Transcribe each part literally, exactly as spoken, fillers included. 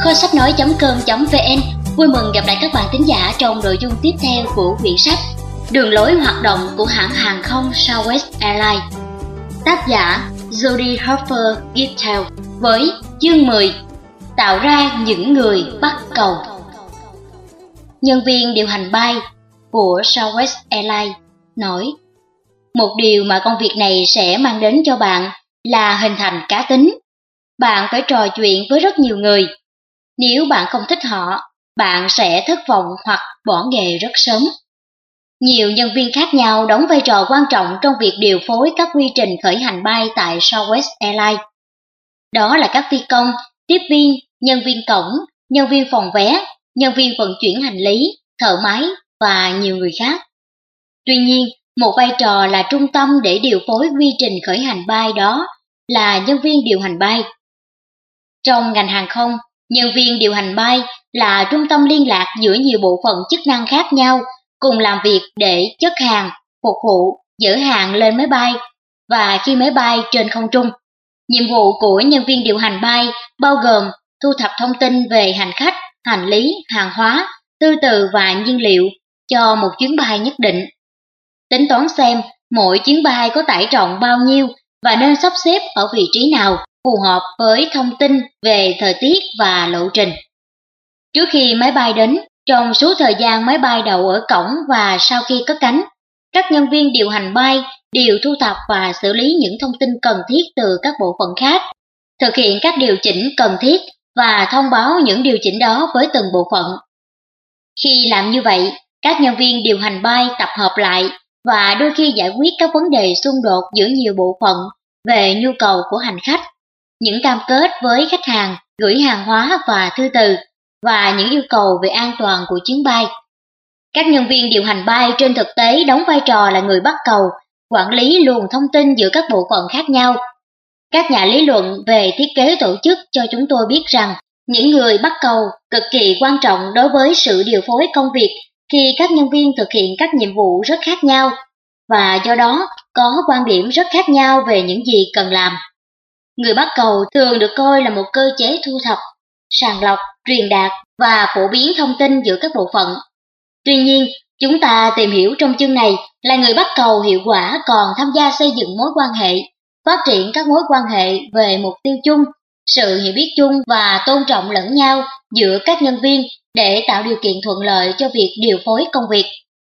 Kho sách nói.com.vn vui mừng gặp lại các bạn thính giả trong nội dung tiếp theo của quyển sách Đường lối hoạt động của hãng hàng không Southwest Airlines. Tác giả Jody Harper Gittel với chương mười Tạo ra những người bắt cầu. Nhân viên điều hành bay của Southwest Airlines nói: một điều mà công việc này sẽ mang đến cho bạn là hình thành cá tính. Bạn phải trò chuyện với rất nhiều người. Nếu bạn không thích họ, bạn sẽ thất vọng hoặc bỏ nghề rất sớm. Nhiều nhân viên khác nhau đóng vai trò quan trọng trong việc điều phối các quy trình khởi hành bay tại Southwest Airlines. Đó là các phi công, tiếp viên, nhân viên cổng, nhân viên phòng vé, nhân viên vận chuyển hành lý, thợ máy và nhiều người khác. Tuy nhiên, một vai trò là trung tâm để điều phối quy trình khởi hành bay đó là nhân viên điều hành bay. Trong ngành hàng không, nhân viên điều hành bay là trung tâm liên lạc giữa nhiều bộ phận chức năng khác nhau cùng làm việc để chất hàng, phục vụ, dỡ hàng lên máy bay và khi máy bay trên không trung. Nhiệm vụ của nhân viên điều hành bay bao gồm thu thập thông tin về hành khách, hành lý, hàng hóa, tư từ và nhiên liệu cho một chuyến bay nhất định. Tính toán xem mỗi chuyến bay có tải trọng bao nhiêu và nên sắp xếp ở vị trí nào phù hợp với thông tin về thời tiết và lộ trình. Trước khi máy bay đến, trong suốt thời gian máy bay đậu ở cổng và sau khi cất cánh, các nhân viên điều hành bay đều thu thập và xử lý những thông tin cần thiết từ các bộ phận khác, thực hiện các điều chỉnh cần thiết và thông báo những điều chỉnh đó với từng bộ phận. Khi làm như vậy, các nhân viên điều hành bay tập hợp lại và đôi khi giải quyết các vấn đề xung đột giữa nhiều bộ phận về nhu cầu của hành khách, những cam kết với khách hàng, gửi hàng hóa và thư từ, và những yêu cầu về an toàn của chuyến bay. Các nhân viên điều hành bay trên thực tế đóng vai trò là người bắt cầu, quản lý luồng thông tin giữa các bộ phận khác nhau. Các nhà lý luận về thiết kế tổ chức cho chúng tôi biết rằng những người bắt cầu cực kỳ quan trọng đối với sự điều phối công việc khi các nhân viên thực hiện các nhiệm vụ rất khác nhau, và do đó có quan điểm rất khác nhau về những gì cần làm. Người bắt cầu thường được coi là một cơ chế thu thập, sàng lọc, truyền đạt và phổ biến thông tin giữa các bộ phận. Tuy nhiên, chúng ta tìm hiểu trong chương này là người bắt cầu hiệu quả còn tham gia xây dựng mối quan hệ, phát triển các mối quan hệ về mục tiêu chung, sự hiểu biết chung và tôn trọng lẫn nhau giữa các nhân viên để tạo điều kiện thuận lợi cho việc điều phối công việc.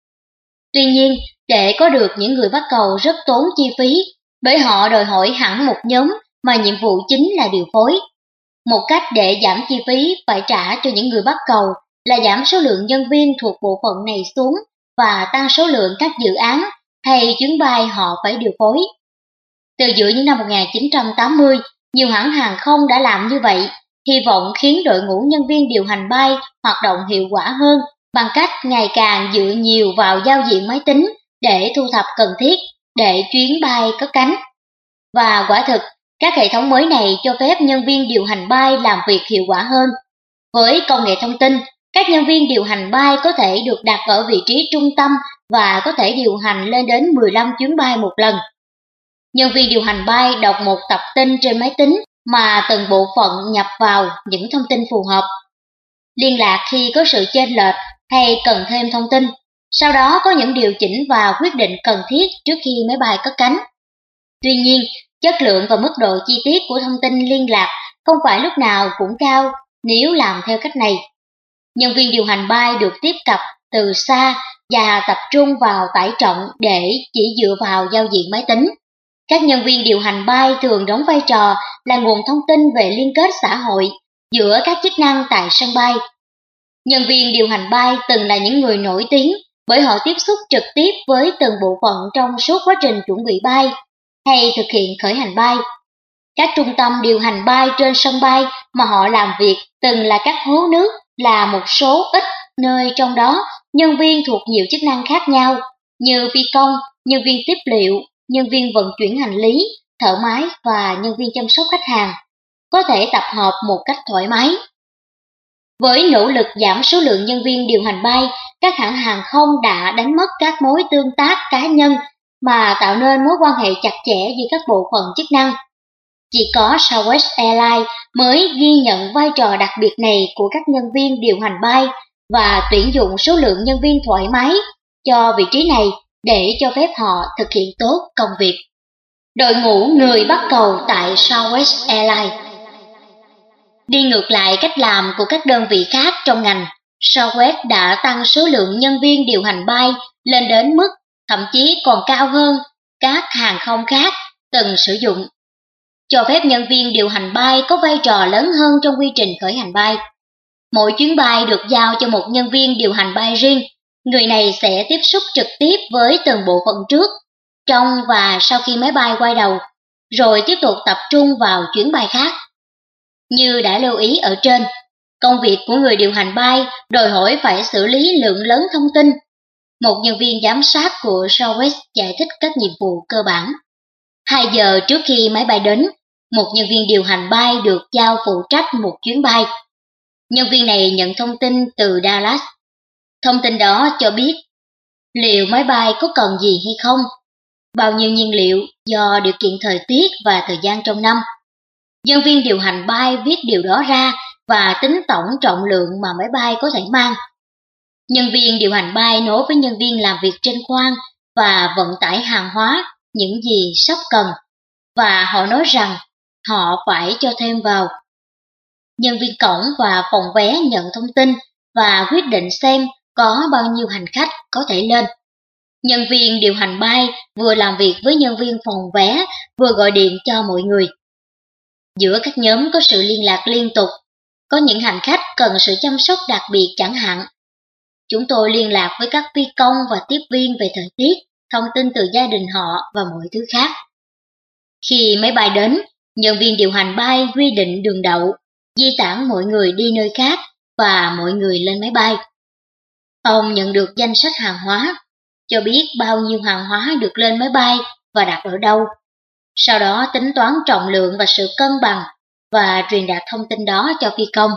Tuy nhiên, để có được những người bắt cầu rất tốn chi phí, bởi họ đòi hỏi hẳn một nhóm mà nhiệm vụ chính là điều phối. Một cách để giảm chi phí phải trả cho những người bắt cầu là giảm số lượng nhân viên thuộc bộ phận này xuống và tăng số lượng các dự án hay chuyến bay họ phải điều phối. Từ giữa những năm một nghìn chín trăm tám mươi, nhiều hãng hàng không đã làm như vậy, hy vọng khiến đội ngũ nhân viên điều hành bay hoạt động hiệu quả hơn bằng cách ngày càng dựa nhiều vào giao diện máy tính để thu thập cần thiết để chuyến bay cất cánh. Và quả thực, các hệ thống mới này cho phép nhân viên điều hành bay làm việc hiệu quả hơn. Với công nghệ thông tin, các nhân viên điều hành bay có thể được đặt ở vị trí trung tâm và có thể điều hành lên đến mười lăm chuyến bay một lần. Nhân viên điều hành bay đọc một tập tin trên máy tính mà từng bộ phận nhập vào những thông tin phù hợp. Liên lạc khi có sự chênh lệch hay cần thêm thông tin, sau đó có những điều chỉnh và quyết định cần thiết trước khi máy bay cất cánh. Tuy nhiên, chất lượng và mức độ chi tiết của thông tin liên lạc không phải lúc nào cũng cao nếu làm theo cách này. Nhân viên điều hành bay được tiếp cận từ xa và tập trung vào tải trọng để chỉ dựa vào giao diện máy tính. Các nhân viên điều hành bay thường đóng vai trò là nguồn thông tin về liên kết xã hội giữa các chức năng tại sân bay. Nhân viên điều hành bay từng là những người nổi tiếng bởi họ tiếp xúc trực tiếp với từng bộ phận trong suốt quá trình chuẩn bị bay hay thực hiện khởi hành bay. Các trung tâm điều hành bay trên sân bay mà họ làm việc từng là các hố nước, là một số ít nơi trong đó nhân viên thuộc nhiều chức năng khác nhau như phi công, nhân viên tiếp liệu, nhân viên vận chuyển hành lý, thợ máy và nhân viên chăm sóc khách hàng, có thể tập hợp một cách thoải mái. Với nỗ lực giảm số lượng nhân viên điều hành bay, các hãng hàng không đã đánh mất các mối tương tác cá nhân mà tạo nên mối quan hệ chặt chẽ giữa các bộ phận chức năng. Chỉ có Southwest Airlines mới ghi nhận vai trò đặc biệt này của các nhân viên điều hành bay và tuyển dụng số lượng nhân viên thoải mái cho vị trí này để cho phép họ thực hiện tốt công việc. Đội ngũ người bắt cầu tại Southwest Airlines. Đi ngược lại cách làm của các đơn vị khác trong ngành, Southwest đã tăng số lượng nhân viên điều hành bay lên đến mức thậm chí còn cao hơn các hàng không khác từng sử dụng, cho phép nhân viên điều hành bay có vai trò lớn hơn trong quy trình khởi hành bay. Mỗi chuyến bay được giao cho một nhân viên điều hành bay riêng, người này sẽ tiếp xúc trực tiếp với từng bộ phận trước, trong và sau khi máy bay quay đầu, rồi tiếp tục tập trung vào chuyến bay khác. Như đã lưu ý ở trên, công việc của người điều hành bay đòi hỏi phải xử lý lượng lớn thông tin. Một nhân viên giám sát của Southwest giải thích các nhiệm vụ cơ bản. Hai giờ trước khi máy bay đến, một nhân viên điều hành bay được giao phụ trách một chuyến bay. Nhân viên này nhận thông tin từ Dallas. Thông tin đó cho biết liệu máy bay có cần gì hay không, bao nhiêu nhiên liệu do điều kiện thời tiết và thời gian trong năm. Nhân viên điều hành bay viết điều đó ra và tính tổng trọng lượng mà máy bay có thể mang. Nhân viên điều hành bay nói với nhân viên làm việc trên khoang và vận tải hàng hóa những gì sắp cần, và họ nói rằng họ phải cho thêm vào. Nhân viên cổng và phòng vé nhận thông tin và quyết định xem có bao nhiêu hành khách có thể lên. Nhân viên điều hành bay vừa làm việc với nhân viên phòng vé, vừa gọi điện cho mọi người. Giữa các nhóm có sự liên lạc liên tục, có những hành khách cần sự chăm sóc đặc biệt chẳng hạn. Chúng tôi liên lạc với các phi công và tiếp viên về thời tiết, thông tin từ gia đình họ và mọi thứ khác. Khi máy bay đến, nhân viên điều hành bay quy định đường đậu, di tản mọi người đi nơi khác và mọi người lên máy bay. Ông nhận được danh sách hàng hóa, cho biết bao nhiêu hàng hóa được lên máy bay và đặt ở đâu. Sau đó tính toán trọng lượng và sự cân bằng và truyền đạt thông tin đó cho phi công.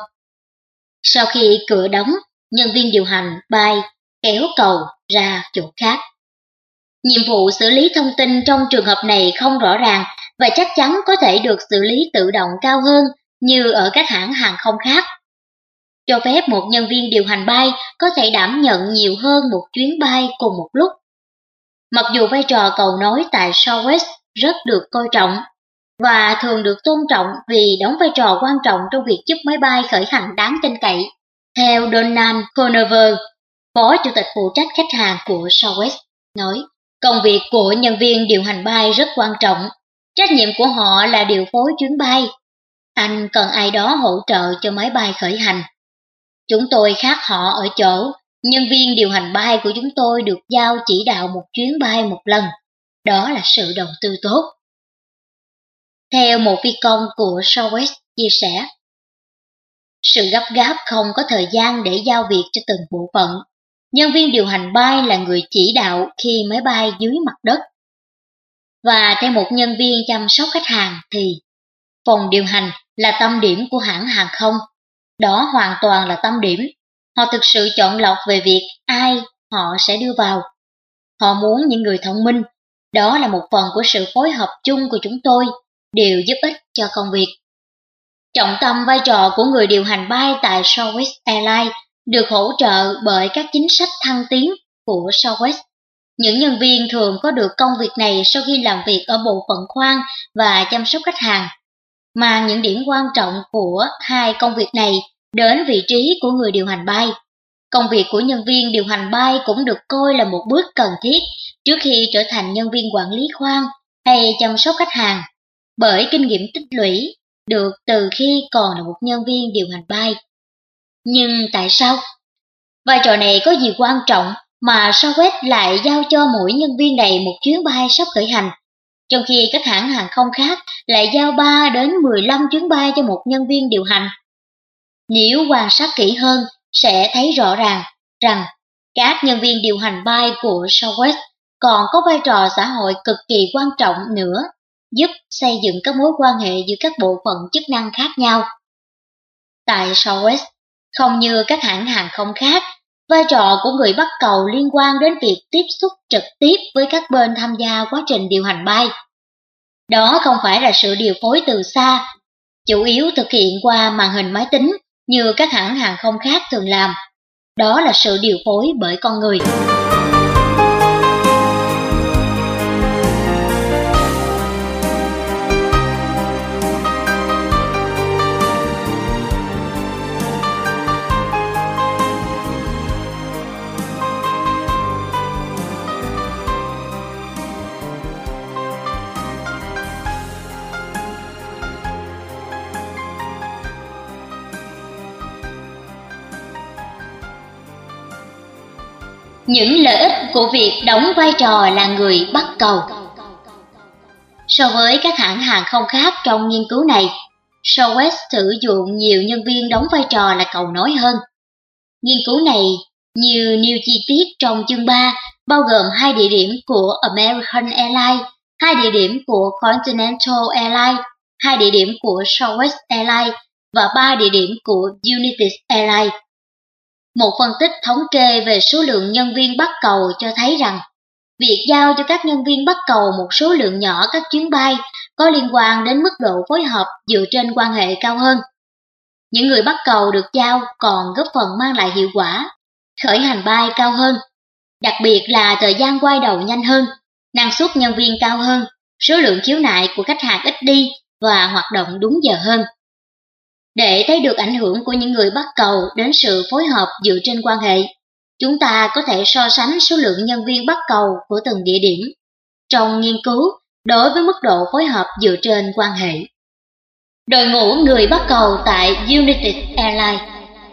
Sau khi cửa đóng, nhân viên điều hành bay kéo cầu ra chỗ khác. Nhiệm vụ xử lý thông tin trong trường hợp này không rõ ràng và chắc chắn có thể được xử lý tự động cao hơn như ở các hãng hàng không khác. Cho phép một nhân viên điều hành bay có thể đảm nhận nhiều hơn một chuyến bay cùng một lúc. Mặc dù vai trò cầu nối tại Southwest rất được coi trọng và thường được tôn trọng vì đóng vai trò quan trọng trong việc giúp máy bay khởi hành đáng tin cậy, theo Donald Conover, Phó Chủ tịch phụ trách khách hàng của Southwest, nói, công việc của nhân viên điều hành bay rất quan trọng. Trách nhiệm của họ là điều phối chuyến bay. Anh cần ai đó hỗ trợ cho máy bay khởi hành. Chúng tôi khác họ ở chỗ, nhân viên điều hành bay của chúng tôi được giao chỉ đạo một chuyến bay một lần. Đó là sự đầu tư tốt. Theo một phi công của Southwest chia sẻ, sự gấp gáp không có thời gian để giao việc cho từng bộ phận. Nhân viên điều hành bay là người chỉ đạo khi máy bay dưới mặt đất. Và theo một nhân viên chăm sóc khách hàng thì phòng điều hành là tâm điểm của hãng hàng không. Đó hoàn toàn là tâm điểm. Họ thực sự chọn lọc về việc ai họ sẽ đưa vào. Họ muốn những người thông minh. Đó là một phần của sự phối hợp chung của chúng tôi, đều giúp ích cho công việc. Trọng tâm vai trò của người điều hành bay tại Southwest Airlines được hỗ trợ bởi các chính sách thăng tiến của Southwest. Những nhân viên thường có được công việc này sau khi làm việc ở bộ phận khoang và chăm sóc khách hàng, mang những điểm quan trọng của hai công việc này đến vị trí của người điều hành bay. Công việc của nhân viên điều hành bay cũng được coi là một bước cần thiết trước khi trở thành nhân viên quản lý khoang hay chăm sóc khách hàng, bởi kinh nghiệm tích lũy được từ khi còn là một nhân viên điều hành bay. Nhưng tại sao? Vai trò này có gì quan trọng mà Southwest lại giao cho mỗi nhân viên này một chuyến bay sắp khởi hành, trong khi các hãng hàng không khác lại giao ba đến mười lăm chuyến bay cho một nhân viên điều hành? Nếu quan sát kỹ hơn, sẽ thấy rõ ràng rằng các nhân viên điều hành bay của Southwest còn có vai trò xã hội cực kỳ quan trọng nữa, giúp xây dựng các mối quan hệ giữa các bộ phận chức năng khác nhau. Tại Southwest, không như các hãng hàng không khác, vai trò của người bắt cầu liên quan đến việc tiếp xúc trực tiếp với các bên tham gia quá trình điều hành bay. Đó không phải là sự điều phối từ xa, chủ yếu thực hiện qua màn hình máy tính như các hãng hàng không khác thường làm. Đó là sự điều phối bởi con người. Những lợi ích của việc đóng vai trò là người bắt cầu. So với các hãng hàng không khác trong nghiên cứu này, Southwest sử dụng nhiều nhân viên đóng vai trò là cầu nối hơn. Nghiên cứu này, như nêu chi tiết trong chương ba, bao gồm hai địa điểm của American Airlines, hai địa điểm của Continental Airlines, hai địa điểm của Southwest Airlines và ba địa điểm của United Airlines. Một phân tích thống kê về số lượng nhân viên bắt cầu cho thấy rằng, việc giao cho các nhân viên bắt cầu một số lượng nhỏ các chuyến bay có liên quan đến mức độ phối hợp dựa trên quan hệ cao hơn. Những người bắt cầu được giao còn góp phần mang lại hiệu quả khởi hành bay cao hơn, đặc biệt là thời gian quay đầu nhanh hơn, năng suất nhân viên cao hơn, số lượng khiếu nại của khách hàng ít đi và hoạt động đúng giờ hơn. Để thấy được ảnh hưởng của những người bắt cầu đến sự phối hợp dựa trên quan hệ, chúng ta có thể so sánh số lượng nhân viên bắt cầu của từng địa điểm trong nghiên cứu đối với mức độ phối hợp dựa trên quan hệ. Đội ngũ người bắt cầu tại United Airlines.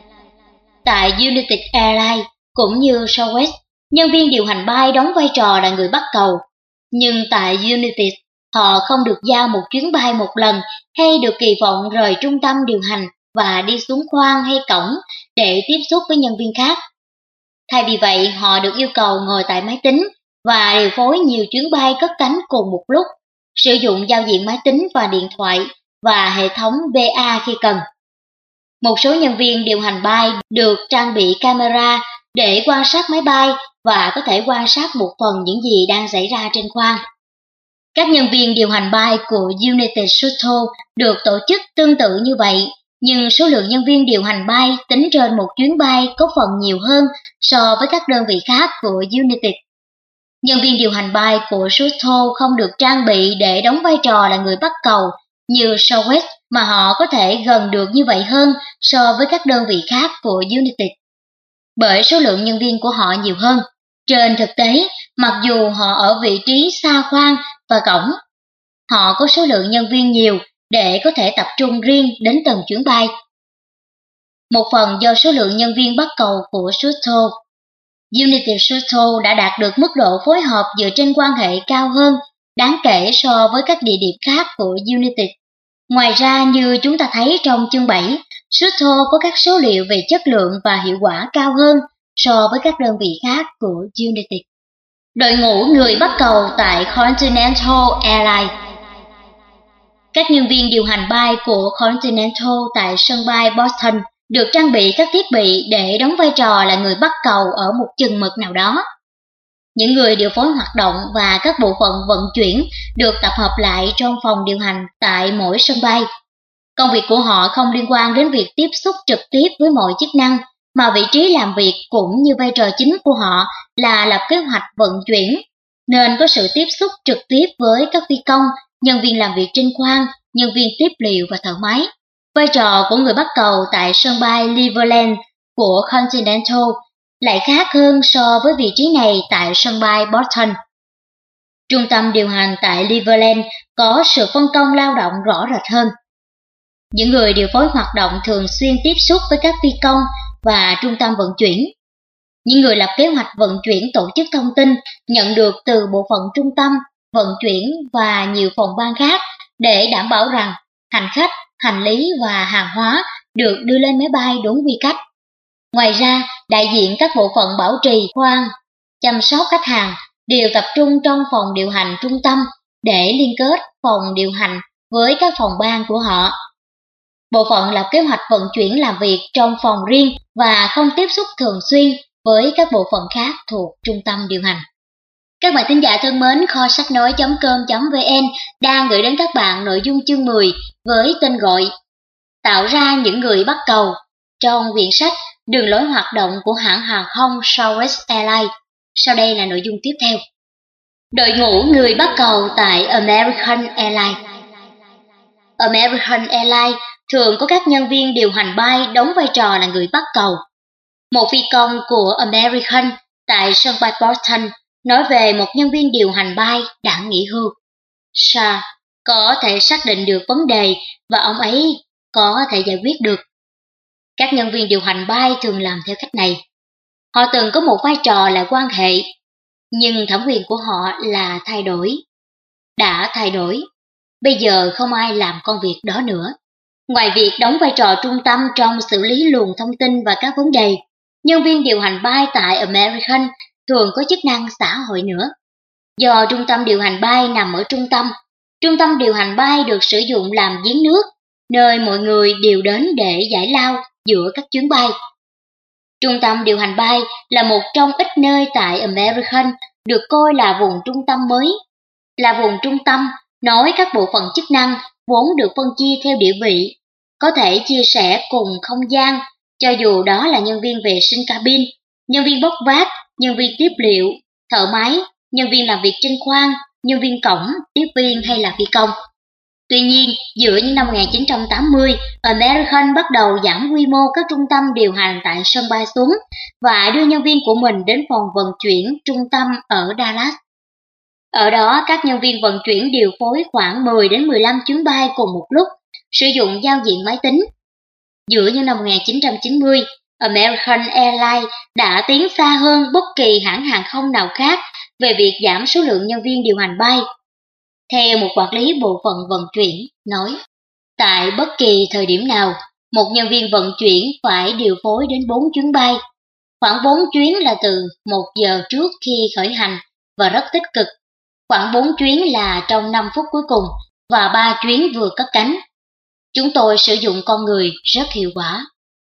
Tại United Airlines cũng như Southwest, nhân viên điều hành bay đóng vai trò là người bắt cầu, nhưng tại United, họ không được giao một chuyến bay một lần hay được kỳ vọng rời trung tâm điều hành và đi xuống khoang hay cổng để tiếp xúc với nhân viên khác. Thay vì vậy, họ được yêu cầu ngồi tại máy tính và điều phối nhiều chuyến bay cất cánh cùng một lúc, sử dụng giao diện máy tính và điện thoại và hệ thống vê a khi cần. Một số nhân viên điều hành bay được trang bị camera để quan sát máy bay và có thể quan sát một phần những gì đang xảy ra trên khoang. Các nhân viên điều hành bay của United Shuttle được tổ chức tương tự như vậy, nhưng số lượng nhân viên điều hành bay tính trên một chuyến bay có phần nhiều hơn so với các đơn vị khác của United. Nhân viên điều hành bay của Shuttle không được trang bị để đóng vai trò là người bắt cầu như Southwest, mà họ có thể gần được như vậy hơn so với các đơn vị khác của United. Bởi số lượng nhân viên của họ nhiều hơn, trên thực tế, mặc dù họ ở vị trí xa khoang và cổng, họ có số lượng nhân viên nhiều để có thể tập trung riêng đến từng chuyến bay. Một phần do số lượng nhân viên bắt cầu của Shuttle, United Shuttle đã đạt được mức độ phối hợp dựa trên quan hệ cao hơn đáng kể so với các địa điểm khác của United. Ngoài ra, như chúng ta thấy trong chương bảy, Shuttle có các số liệu về chất lượng và hiệu quả cao hơn so với các đơn vị khác của United. Đội ngũ người bắt cầu tại Continental Airlines. Các nhân viên điều hành bay của Continental tại sân bay Boston được trang bị các thiết bị để đóng vai trò là người bắt cầu ở một chừng mực nào đó. Những người điều phối hoạt động và các bộ phận vận chuyển được tập hợp lại trong phòng điều hành tại mỗi sân bay. Công việc của họ không liên quan đến việc tiếp xúc trực tiếp với mọi chức năng, mà vị trí làm việc cũng như vai trò chính của họ là lập kế hoạch vận chuyển, nên có sự tiếp xúc trực tiếp với các phi công, nhân viên làm việc trên khoang, nhân viên tiếp liệu và thợ máy. Vai trò của người bắt cầu tại sân bay Cleveland của Continental lại khác hơn so với vị trí này tại sân bay Boston. Trung tâm điều hành tại Cleveland có sự phân công lao động rõ rệt hơn. Những người điều phối hoạt động thường xuyên tiếp xúc với các phi công và trung tâm vận chuyển. Những người lập kế hoạch vận chuyển tổ chức thông tin nhận được từ bộ phận trung tâm, vận chuyển và nhiều phòng ban khác để đảm bảo rằng hành khách, hành lý và hàng hóa được đưa lên máy bay đúng quy cách. Ngoài ra, đại diện các bộ phận bảo trì khoang, chăm sóc khách hàng đều tập trung trong phòng điều hành trung tâm để liên kết phòng điều hành với các phòng ban của họ. Bộ phận lập kế hoạch vận chuyển làm việc trong phòng riêng và không tiếp xúc thường xuyên với các bộ phận khác thuộc trung tâm điều hành. Các bạn thính giả thân mến, kho sách nói.com.vn đang gửi đến các bạn nội dung chương mười với tên gọi Tạo ra những người bắt cầu trong quyển sách Đường lối hoạt động của hãng hàng không Southwest Airlines. Sau đây là nội dung tiếp theo. Đội ngũ người bắt cầu tại American Airlines. American Airlines thường có các nhân viên điều hành bay đóng vai trò là người bắt cầu. Một phi công của American tại sân bay Boston nói về một nhân viên điều hành bay đã nghỉ hưu. Sa có thể xác định được vấn đề và ông ấy có thể giải quyết được. Các nhân viên điều hành bay thường làm theo cách này. Họ từng có một vai trò là quan hệ, nhưng thẩm quyền của họ là thay đổi. Đã thay đổi, bây giờ không ai làm công việc đó nữa. Ngoài việc đóng vai trò trung tâm trong xử lý luồng thông tin và các vấn đề, nhân viên điều hành bay tại American thường có chức năng xã hội nữa. Do trung tâm điều hành bay nằm ở trung tâm, trung tâm điều hành bay được sử dụng làm giếng nước, nơi mọi người đều đến để giải lao giữa các chuyến bay. Trung tâm điều hành bay là một trong ít nơi tại American được coi là vùng trung tâm mới. Là vùng trung tâm, nói các bộ phận chức năng vốn được phân chia theo địa vị, có thể chia sẻ cùng không gian, cho dù đó là nhân viên vệ sinh cabin, nhân viên bốc vác, nhân viên tiếp liệu, thợ máy, nhân viên làm việc trên khoang, nhân viên cổng, tiếp viên hay là phi công. Tuy nhiên, giữa những năm một nghìn chín trăm tám mươi, American bắt đầu giảm quy mô các trung tâm điều hành tại sân bay xuống và đưa nhân viên của mình đến phòng vận chuyển trung tâm ở Dallas. Ở đó, các nhân viên vận chuyển điều phối khoảng mười đến mười lăm chuyến bay cùng một lúc, sử dụng giao diện máy tính. Giữa những năm một nghìn chín trăm chín mươi, American Airlines đã tiến xa hơn bất kỳ hãng hàng không nào khác về việc giảm số lượng nhân viên điều hành bay. Theo một quản lý bộ phận vận chuyển nói, tại bất kỳ thời điểm nào, một nhân viên vận chuyển phải điều phối đến bốn chuyến bay. Khoảng bốn chuyến là từ một giờ trước khi khởi hành và rất tích cực. Khoảng bốn chuyến là trong năm phút cuối cùng và ba chuyến vừa cất cánh. Chúng tôi sử dụng con người rất hiệu quả.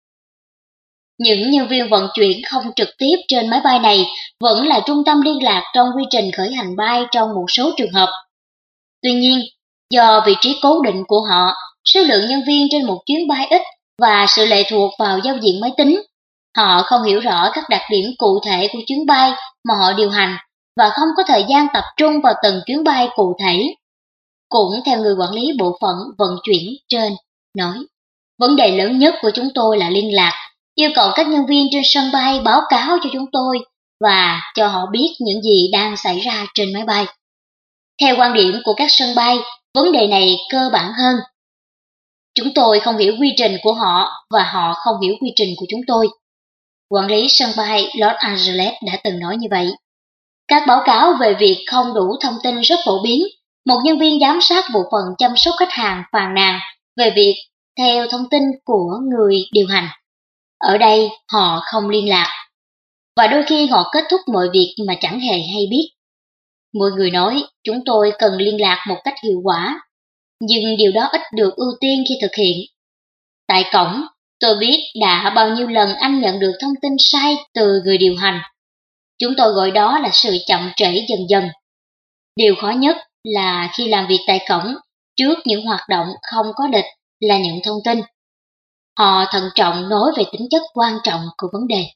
Những nhân viên vận chuyển không trực tiếp trên máy bay này vẫn là trung tâm liên lạc trong quy trình khởi hành bay trong một số trường hợp. Tuy nhiên, do vị trí cố định của họ, số lượng nhân viên trên một chuyến bay ít và sự lệ thuộc vào giao diện máy tính, họ không hiểu rõ các đặc điểm cụ thể của chuyến bay mà họ điều hành và không có thời gian tập trung vào từng chuyến bay cụ thể. Cũng theo người quản lý bộ phận vận chuyển trên nói, vấn đề lớn nhất của chúng tôi là liên lạc, yêu cầu các nhân viên trên sân bay báo cáo cho chúng tôi và cho họ biết những gì đang xảy ra trên máy bay. Theo quan điểm của các sân bay, vấn đề này cơ bản hơn. Chúng tôi không hiểu quy trình của họ và họ không hiểu quy trình của chúng tôi. Quản lý sân bay Los Angeles đã từng nói như vậy. Các báo cáo về việc không đủ thông tin rất phổ biến. Một nhân viên giám sát bộ phận chăm sóc khách hàng phàn nàn về việc theo thông tin của người điều hành. Ở đây họ không liên lạc. Và đôi khi họ kết thúc mọi việc mà chẳng hề hay biết. Mọi người nói chúng tôi cần liên lạc một cách hiệu quả, nhưng điều đó ít được ưu tiên khi thực hiện. Tại cổng, tôi biết đã bao nhiêu lần anh nhận được thông tin sai từ người điều hành. Chúng tôi gọi đó là sự chậm trễ dần dần. Điều khó nhất là khi làm việc tại cổng, trước những hoạt động không có địch là nhận thông tin. Họ thận trọng nói về tính chất quan trọng của vấn đề.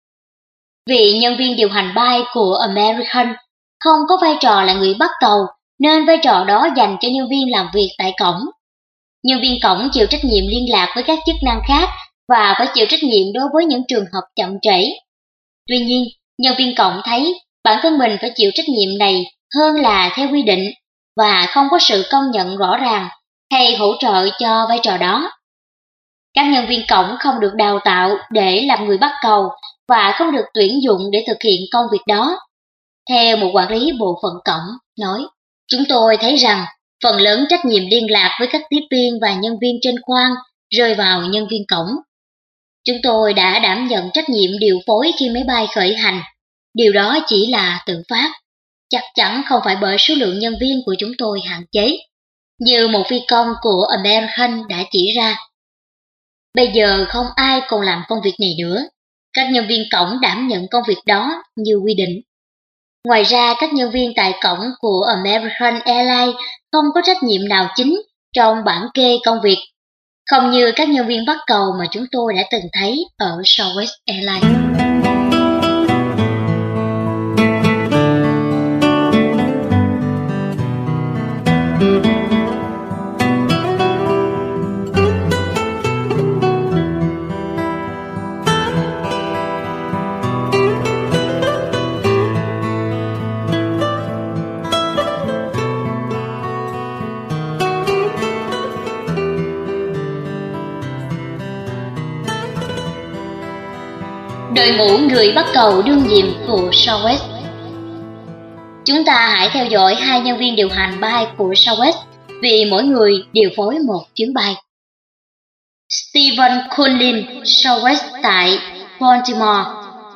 Vị nhân viên điều hành bay của American không có vai trò là người bắt cầu, nên vai trò đó dành cho nhân viên làm việc tại cổng. Nhân viên cổng chịu trách nhiệm liên lạc với các chức năng khác và phải chịu trách nhiệm đối với những trường hợp chậm trễ. Tuy nhiên, nhân viên cổng thấy bản thân mình phải chịu trách nhiệm này hơn là theo quy định và không có sự công nhận rõ ràng hay hỗ trợ cho vai trò đó. Các nhân viên cổng không được đào tạo để làm người bắt cầu và không được tuyển dụng để thực hiện công việc đó. Theo một quản lý bộ phận cổng nói, chúng tôi thấy rằng phần lớn trách nhiệm liên lạc với các tiếp viên và nhân viên trên khoang rơi vào nhân viên cổng. Chúng tôi đã đảm nhận trách nhiệm điều phối khi máy bay khởi hành. Điều đó chỉ là tự phát, chắc chắn không phải bởi số lượng nhân viên của chúng tôi hạn chế, như một phi công của American đã chỉ ra. Bây giờ không ai còn làm công việc này nữa. Các nhân viên cổng đảm nhận công việc đó như quy định. Ngoài ra, các nhân viên tại cổng của American Airlines không có trách nhiệm nào chính trong bảng kê công việc, không như các nhân viên bắt cầu mà chúng tôi đã từng thấy ở Southwest Airlines. Đội ngũ người bắt cầu đương nhiệm của Southwest. Chúng ta hãy theo dõi hai nhân viên điều hành bay của Southwest vì mỗi người điều phối một chuyến bay. Stephen Conlin, Southwest tại Baltimore.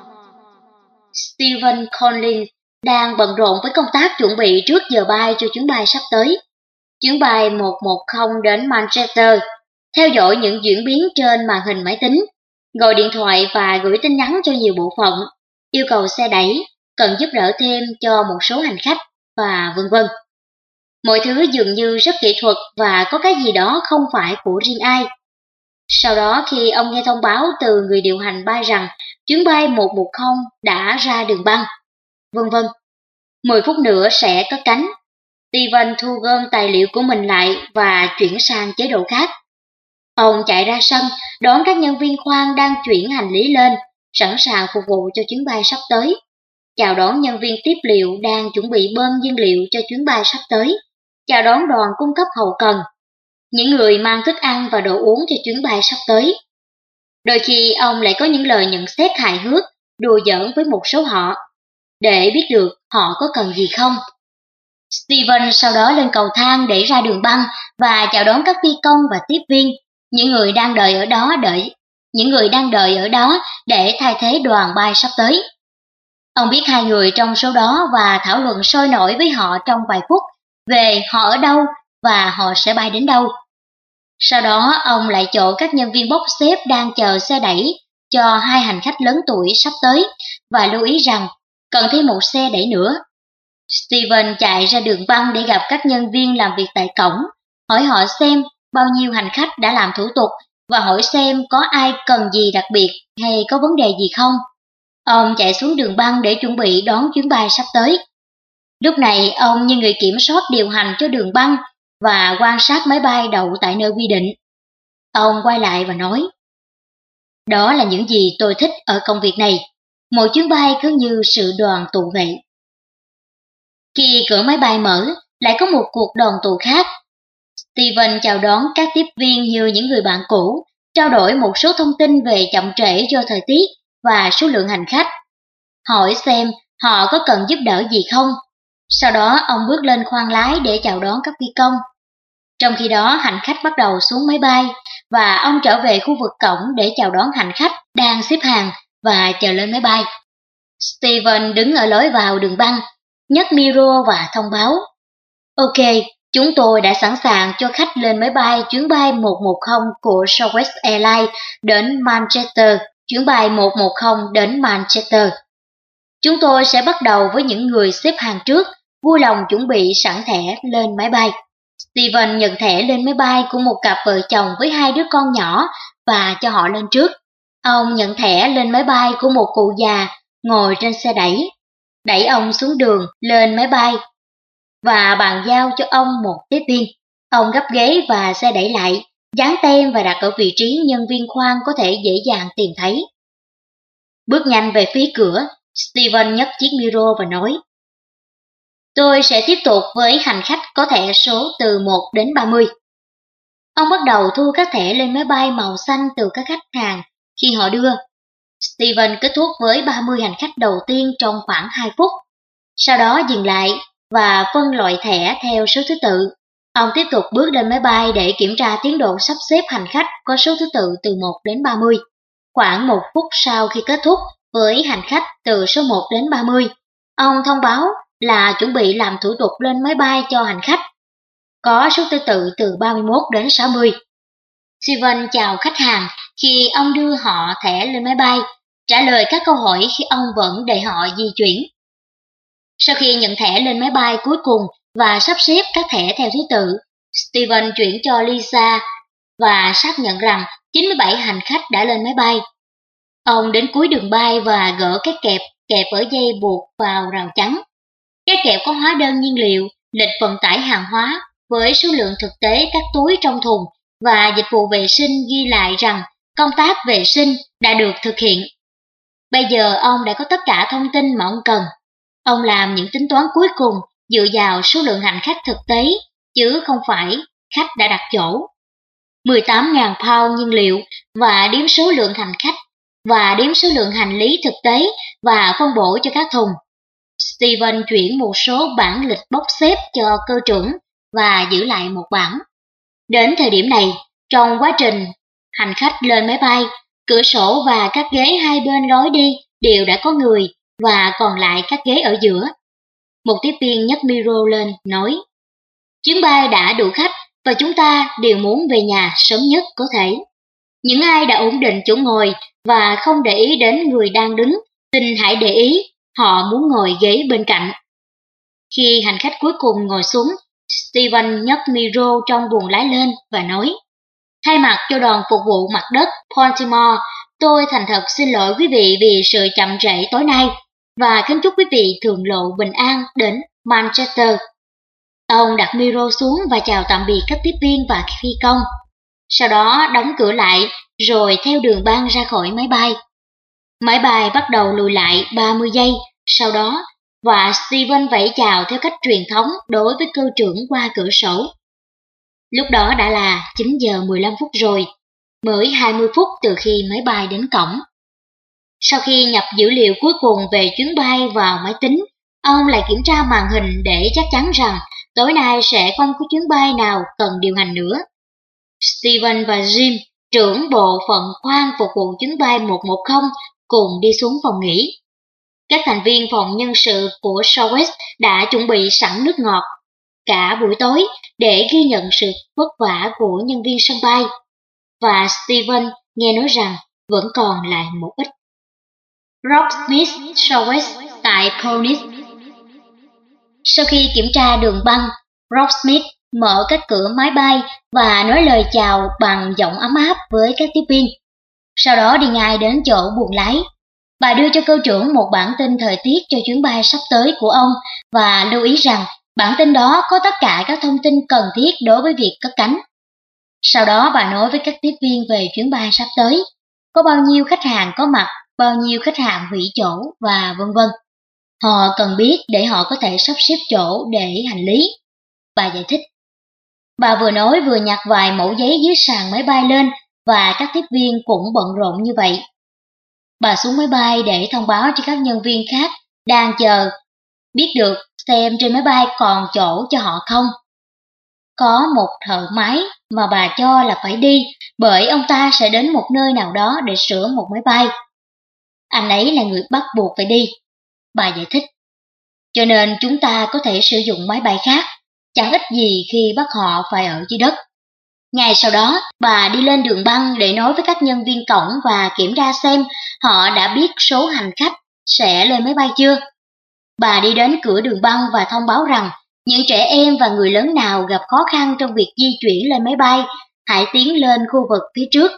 Stephen Conlin đang bận rộn với công tác chuẩn bị trước giờ bay cho chuyến bay sắp tới. Chuyến bay một một không đến Manchester, theo dõi những diễn biến trên màn hình máy tính, gọi điện thoại và gửi tin nhắn cho nhiều bộ phận, yêu cầu xe đẩy, cần giúp đỡ thêm cho một số hành khách và vân vân. Mọi thứ dường như rất kỹ thuật và có cái gì đó không phải của riêng ai. Sau đó khi ông nghe thông báo từ người điều hành bay rằng chuyến bay một một không đã ra đường băng, vân vân. mười phút nữa sẽ cất cánh. Steven thu gom tài liệu của mình lại và chuyển sang chế độ khác. Ông chạy ra sân, đón các nhân viên khoang đang chuyển hành lý lên, sẵn sàng phục vụ cho chuyến bay sắp tới. Chào đón nhân viên tiếp liệu đang chuẩn bị bơm nhiên liệu cho chuyến bay sắp tới. Chào đón đoàn cung cấp hậu cần, những người mang thức ăn và đồ uống cho chuyến bay sắp tới. Đôi khi ông lại có những lời nhận xét hài hước, đùa giỡn với một số họ, để biết được họ có cần gì không. Steven sau đó lên cầu thang để ra đường băng và chào đón các phi công và tiếp viên, những người đang đợi ở đó đợi, những người đang đợi ở đó để thay thế đoàn bay sắp tới. Ông biết hai người trong số đó và thảo luận sôi nổi với họ trong vài phút về họ ở đâu và họ sẽ bay đến đâu. Sau đó ông lại chỗ các nhân viên bốc xếp đang chờ xe đẩy cho hai hành khách lớn tuổi sắp tới và lưu ý rằng cần thêm một xe đẩy nữa. Steven chạy ra đường băng để gặp các nhân viên làm việc tại cổng, hỏi họ xem bao nhiêu hành khách đã làm thủ tục và hỏi xem có ai cần gì đặc biệt hay có vấn đề gì không. Ông chạy xuống đường băng để chuẩn bị đón chuyến bay sắp tới. Lúc này ông như người kiểm soát điều hành cho đường băng và quan sát máy bay đậu tại nơi quy định. Ông quay lại và nói, đó là những gì tôi thích ở công việc này. Mỗi chuyến bay cứ như sự đoàn tụ vậy. Khi cửa máy bay mở, lại có một cuộc đoàn tụ khác. Steven chào đón các tiếp viên như những người bạn cũ, trao đổi một số thông tin về chậm trễ do thời tiết và số lượng hành khách. Hỏi xem họ có cần giúp đỡ gì không. Sau đó ông bước lên khoang lái để chào đón các phi công. Trong khi đó hành khách bắt đầu xuống máy bay và ông trở về khu vực cổng để chào đón hành khách đang xếp hàng và chờ lên máy bay. Steven đứng ở lối vào đường băng, nhấc micro và thông báo. Ok, chúng tôi đã sẵn sàng cho khách lên máy bay chuyến bay một một không của Southwest Airlines đến Manchester, chuyến bay một một không đến Manchester. Chúng tôi sẽ bắt đầu với những người xếp hàng trước, vui lòng chuẩn bị sẵn thẻ lên máy bay. Steven nhận thẻ lên máy bay của một cặp vợ chồng với hai đứa con nhỏ và cho họ lên trước. Ông nhận thẻ lên máy bay của một cụ già ngồi trên xe đẩy, đẩy ông xuống đường lên máy bay và bàn giao cho ông một tiếp viên. Ông gấp ghế và xe đẩy lại, dán tem và đặt ở vị trí nhân viên khoang có thể dễ dàng tìm thấy. Bước nhanh về phía cửa, Steven nhấc chiếc micro và nói, tôi sẽ tiếp tục với hành khách có thẻ số từ một đến ba mươi. Ông bắt đầu thu các thẻ lên máy bay màu xanh từ các khách hàng khi họ đưa. Steven kết thúc với ba mươi hành khách đầu tiên trong khoảng hai phút. Sau đó dừng lại và phân loại thẻ theo số thứ tự. Ông tiếp tục bước lên máy bay để kiểm tra tiến độ sắp xếp hành khách có số thứ tự từ một đến ba mươi. Khoảng một phút sau khi kết thúc với hành khách từ số một đến ba mươi, ông thông báo là chuẩn bị làm thủ tục lên máy bay cho hành khách có số thứ tự từ ba mươi mốt đến sáu mươi. Steven chào khách hàng khi ông đưa họ thẻ lên máy bay, trả lời các câu hỏi khi ông vẫn để họ di chuyển. Sau khi nhận thẻ lên máy bay cuối cùng và sắp xếp các thẻ theo thứ tự, Steven chuyển cho Lisa và xác nhận rằng chín mươi bảy hành khách đã lên máy bay. Ông đến cuối đường bay và gỡ cái kẹp kẹp ở dây buộc vào rào chắn. Cái kẹp có hóa đơn nhiên liệu, lịch vận tải hàng hóa với số lượng thực tế các túi trong thùng và dịch vụ vệ sinh ghi lại rằng công tác vệ sinh đã được thực hiện. Bây giờ ông đã có tất cả thông tin mà ông cần. Ông làm những tính toán cuối cùng dựa vào số lượng hành khách thực tế, chứ không phải khách đã đặt chỗ. mười tám nghìn pound nhiên liệu và đếm số lượng hành khách và đếm số lượng hành lý thực tế và phân bổ cho các thùng. Steven chuyển một số bản lịch bốc xếp cho cơ trưởng và giữ lại một bản. Đến thời điểm này, trong quá trình hành khách lên máy bay, cửa sổ và các ghế hai bên lối đi đều đã có người và còn lại các ghế ở giữa. Một tiếp viên nhấc micro lên nói: "Chuyến bay đã đủ khách và chúng ta đều muốn về nhà sớm nhất có thể. Những ai đã ổn định chỗ ngồi và không để ý đến người đang đứng, xin hãy để ý, họ muốn ngồi ghế bên cạnh." Khi hành khách cuối cùng ngồi xuống, Steven nhấc micro trong buồng lái lên và nói: "Thay mặt cho đoàn phục vụ mặt đất Baltimore, tôi thành thật xin lỗi quý vị vì sự chậm trễ tối nay và kính chúc quý vị thường lộ bình an đến Manchester." Ông đặt micro xuống và chào tạm biệt các tiếp viên và phi công. Sau đó đóng cửa lại rồi theo đường băng ra khỏi máy bay. Máy bay bắt đầu lùi lại ba mươi giây sau đó và Steven vẫy chào theo cách truyền thống đối với cơ trưởng qua cửa sổ. Lúc đó đã là chín giờ mười lăm phút rồi, mới hai mươi phút từ khi máy bay đến cổng. Sau khi nhập dữ liệu cuối cùng về chuyến bay vào máy tính, ông lại kiểm tra màn hình để chắc chắn rằng tối nay sẽ không có chuyến bay nào cần điều hành nữa. Steven và Jim, trưởng bộ phận khoang phục vụ chuyến bay một một không, cùng đi xuống phòng nghỉ. Các thành viên phòng nhân sự của Southwest đã chuẩn bị sẵn nước ngọt cả buổi tối để ghi nhận sự vất vả của nhân viên sân bay. Và Steven nghe nói rằng vẫn còn lại một ít. Rob Smith, Southwest tại Phoenix. Sau khi kiểm tra đường băng, Rob Smith mở các cửa máy bay và nói lời chào bằng giọng ấm áp với các tiếp viên. Sau đó đi ngay đến chỗ buồng lái. Bà đưa cho cơ trưởng một bản tin thời tiết cho chuyến bay sắp tới của ông và lưu ý rằng bản tin đó có tất cả các thông tin cần thiết đối với việc cất cánh. Sau đó bà nói với các tiếp viên về chuyến bay sắp tới, có bao nhiêu khách hàng có mặt, bao nhiêu khách hàng hủy chỗ và vân vân. Họ cần biết để họ có thể sắp xếp chỗ để hành lý. Bà giải thích. Bà vừa nói vừa nhặt vài mẫu giấy dưới sàn máy bay lên và các tiếp viên cũng bận rộn như vậy. Bà xuống máy bay để thông báo cho các nhân viên khác đang chờ biết được xem trên máy bay còn chỗ cho họ không. Có một thợ máy mà bà cho là phải đi bởi ông ta sẽ đến một nơi nào đó để sửa một máy bay. Anh ấy là người bắt buộc phải đi. Bà giải thích. Cho nên chúng ta có thể sử dụng máy bay khác, chẳng ích gì khi bắt họ phải ở dưới đất. Ngày sau đó, bà đi lên đường băng để nói với các nhân viên cổng và kiểm tra xem họ đã biết số hành khách sẽ lên máy bay chưa. Bà đi đến cửa đường băng và thông báo rằng những trẻ em và người lớn nào gặp khó khăn trong việc di chuyển lên máy bay, hãy tiến lên khu vực phía trước.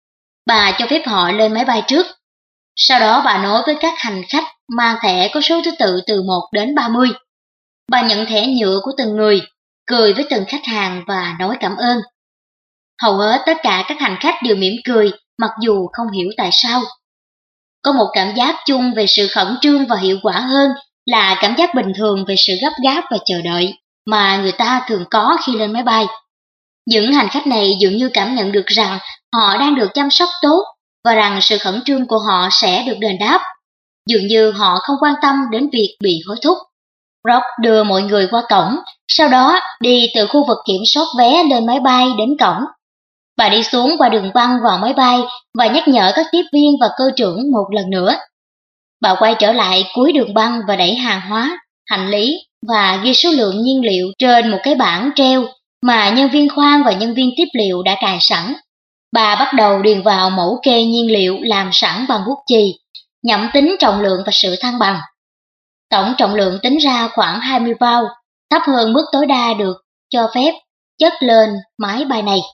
Bà cho phép họ lên máy bay trước. Sau đó bà nói với các hành khách mang thẻ có số thứ tự từ một đến ba mươi. Bà nhận thẻ nhựa của từng người, cười với từng khách hàng và nói cảm ơn. Hầu hết tất cả các hành khách đều mỉm cười mặc dù không hiểu tại sao. Có một cảm giác chung về sự khẩn trương và hiệu quả hơn là cảm giác bình thường về sự gấp gáp và chờ đợi mà người ta thường có khi lên máy bay. Những hành khách này dường như cảm nhận được rằng họ đang được chăm sóc tốt và rằng sự khẩn trương của họ sẽ được đền đáp. Dường như họ không quan tâm đến việc bị hối thúc. Rob đưa mọi người qua cổng, sau đó đi từ khu vực kiểm soát vé lên máy bay đến cổng. Bà đi xuống qua đường băng vào máy bay và nhắc nhở các tiếp viên và cơ trưởng một lần nữa. Bà quay trở lại cuối đường băng và đẩy hàng hóa, hành lý và ghi số lượng nhiên liệu trên một cái bảng treo mà nhân viên khoang và nhân viên tiếp liệu đã cài sẵn. Bà bắt đầu điền vào mẫu kê nhiên liệu làm sẵn bằng bút chì, nhẩm tính trọng lượng và sự thăng bằng. Tổng trọng lượng tính ra khoảng hai mươi pound, thấp hơn mức tối đa được cho phép chất lên máy bay này.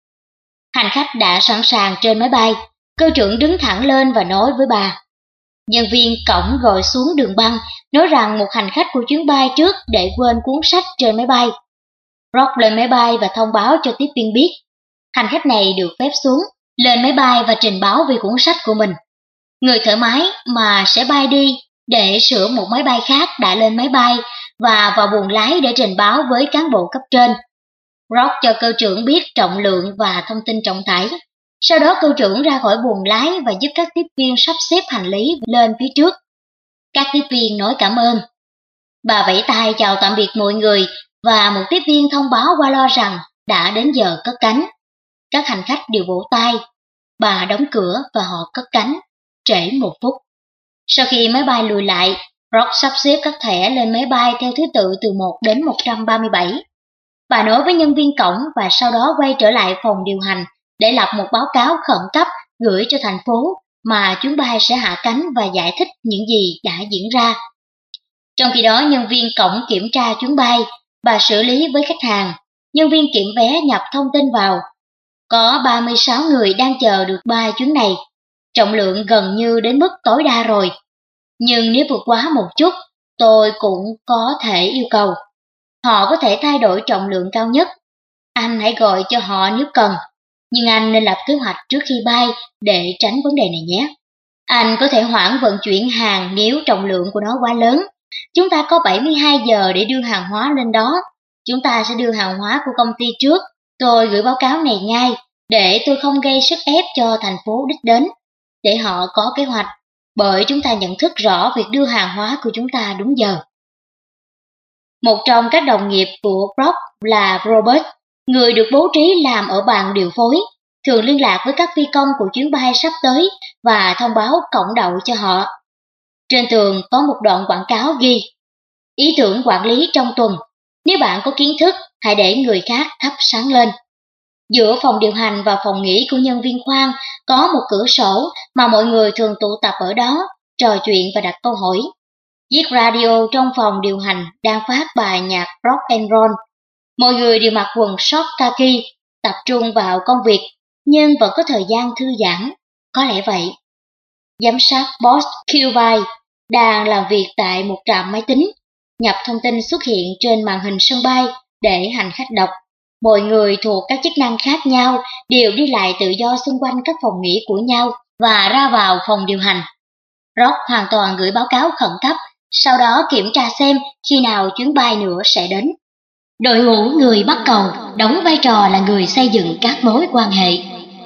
Hành khách đã sẵn sàng trên máy bay, cơ trưởng đứng thẳng lên và nói với bà. Nhân viên cổng gọi xuống đường băng, nói rằng một hành khách của chuyến bay trước để quên cuốn sách trên máy bay. Rock lên máy bay và thông báo cho tiếp viên biết. Hành khách này được phép xuống, lên máy bay và trình báo về cuốn sách của mình. Người thợ máy mà sẽ bay đi để sửa một máy bay khác đã lên máy bay và vào buồng lái để trình báo với cán bộ cấp trên. Rock cho cơ trưởng biết trọng lượng và thông tin trọng tải. Sau đó cơ trưởng ra khỏi buồng lái và giúp các tiếp viên sắp xếp hành lý lên phía trước. Các tiếp viên nói cảm ơn. Bà vẫy tay chào tạm biệt mọi người và một tiếp viên thông báo qua loa rằng đã đến giờ cất cánh. Các hành khách đều vỗ tay. Bà đóng cửa và họ cất cánh, trễ một phút. Sau khi máy bay lùi lại, Rock sắp xếp các thẻ lên máy bay theo thứ tự từ một đến một trăm ba mươi bảy. Bà nói với nhân viên cổng và sau đó quay trở lại phòng điều hành để lập một báo cáo khẩn cấp gửi cho thành phố mà chuyến bay sẽ hạ cánh và giải thích những gì đã diễn ra. Trong khi đó, nhân viên cổng kiểm tra chuyến bay, bà xử lý với khách hàng. Nhân viên kiểm vé nhập thông tin vào. Có ba mươi sáu người đang chờ được bay chuyến này. Trọng lượng gần như đến mức tối đa rồi. Nhưng nếu vượt quá một chút, tôi cũng có thể yêu cầu. Họ có thể thay đổi trọng lượng cao nhất. Anh hãy gọi cho họ nếu cần. Nhưng anh nên lập kế hoạch trước khi bay để tránh vấn đề này nhé. Anh có thể hoãn vận chuyển hàng nếu trọng lượng của nó quá lớn. Chúng ta có bảy mươi hai giờ để đưa hàng hóa lên đó. Chúng ta sẽ đưa hàng hóa của công ty trước. Tôi gửi báo cáo này ngay để tôi không gây sức ép cho thành phố đích đến. Để họ có kế hoạch, bởi chúng ta nhận thức rõ việc đưa hàng hóa của chúng ta đúng giờ. Một trong các đồng nghiệp của Brock là Robert, người được bố trí làm ở bàn điều phối, thường liên lạc với các phi công của chuyến bay sắp tới và thông báo cổng đậu cho họ. Trên tường có một đoạn quảng cáo ghi: ý tưởng quản lý trong tuần, nếu bạn có kiến thức, hãy để người khác thắp sáng lên. Giữa phòng điều hành và phòng nghỉ của nhân viên khoang có một cửa sổ mà mọi người thường tụ tập ở đó, trò chuyện và đặt câu hỏi. Chiếc radio trong phòng điều hành đang phát bài nhạc rock and roll. Mọi người đều mặc quần short kaki, tập trung vào công việc, nhưng vẫn có thời gian thư giãn. Có lẽ vậy. Giám sát Boss Kilby đang làm việc tại một trạm máy tính. Nhập thông tin xuất hiện trên màn hình sân bay để hành khách đọc. Mọi người thuộc các chức năng khác nhau đều đi lại tự do xung quanh các phòng nghỉ của nhau và ra vào phòng điều hành. Rock hoàn toàn gửi báo cáo khẩn cấp, sau đó kiểm tra xem khi nào chuyến bay nữa sẽ đến. Đội ngũ người bắt cầu đóng vai trò là người xây dựng các mối quan hệ.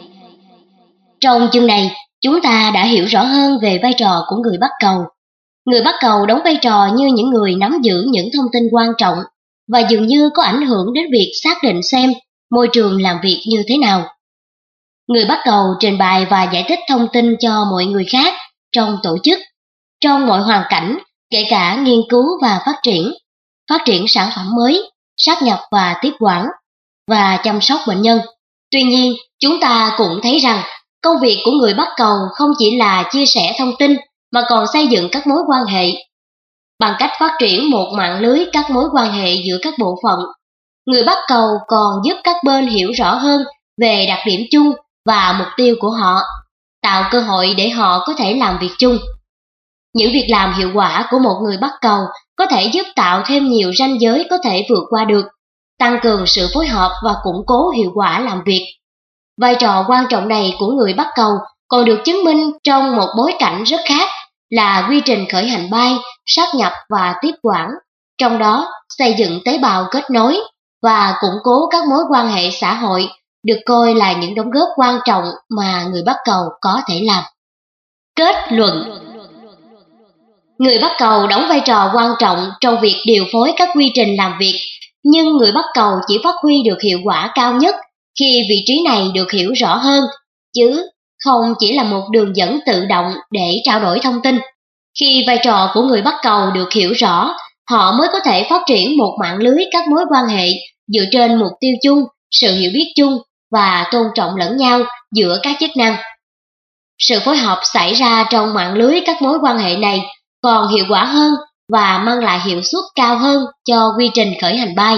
Trong chương này, chúng ta đã hiểu rõ hơn về vai trò của người bắt cầu. Người bắt cầu đóng vai trò như những người nắm giữ những thông tin quan trọng và dường như có ảnh hưởng đến việc xác định xem môi trường làm việc như thế nào. Người bắt cầu trình bày và giải thích thông tin cho mọi người khác trong tổ chức, trong mọi hoàn cảnh, kể cả nghiên cứu và phát triển, phát triển sản phẩm mới, sát nhập và tiếp quản, và chăm sóc bệnh nhân. Tuy nhiên, chúng ta cũng thấy rằng công việc của người bắt cầu không chỉ là chia sẻ thông tin mà còn xây dựng các mối quan hệ. Bằng cách phát triển một mạng lưới các mối quan hệ giữa các bộ phận, người bắt cầu còn giúp các bên hiểu rõ hơn về đặc điểm chung và mục tiêu của họ, tạo cơ hội để họ có thể làm việc chung. Những việc làm hiệu quả của một người bắt cầu có thể giúp tạo thêm nhiều ranh giới có thể vượt qua được, tăng cường sự phối hợp và củng cố hiệu quả làm việc. Vai trò quan trọng này của người bắt cầu còn được chứng minh trong một bối cảnh rất khác là quy trình khởi hành bay, sát nhập và tiếp quản, trong đó xây dựng tế bào kết nối và củng cố các mối quan hệ xã hội được coi là những đóng góp quan trọng mà người bắt cầu có thể làm. Kết luận: người bắt cầu đóng vai trò quan trọng trong việc điều phối các quy trình làm việc, nhưng người bắt cầu chỉ phát huy được hiệu quả cao nhất khi vị trí này được hiểu rõ hơn, chứ không chỉ là một đường dẫn tự động để trao đổi thông tin. Khi vai trò của người bắt cầu được hiểu rõ, họ mới có thể phát triển một mạng lưới các mối quan hệ dựa trên mục tiêu chung, sự hiểu biết chung và tôn trọng lẫn nhau giữa các chức năng. Sự phối hợp xảy ra trong mạng lưới các mối quan hệ này còn hiệu quả hơn và mang lại hiệu suất cao hơn cho quy trình khởi hành bay.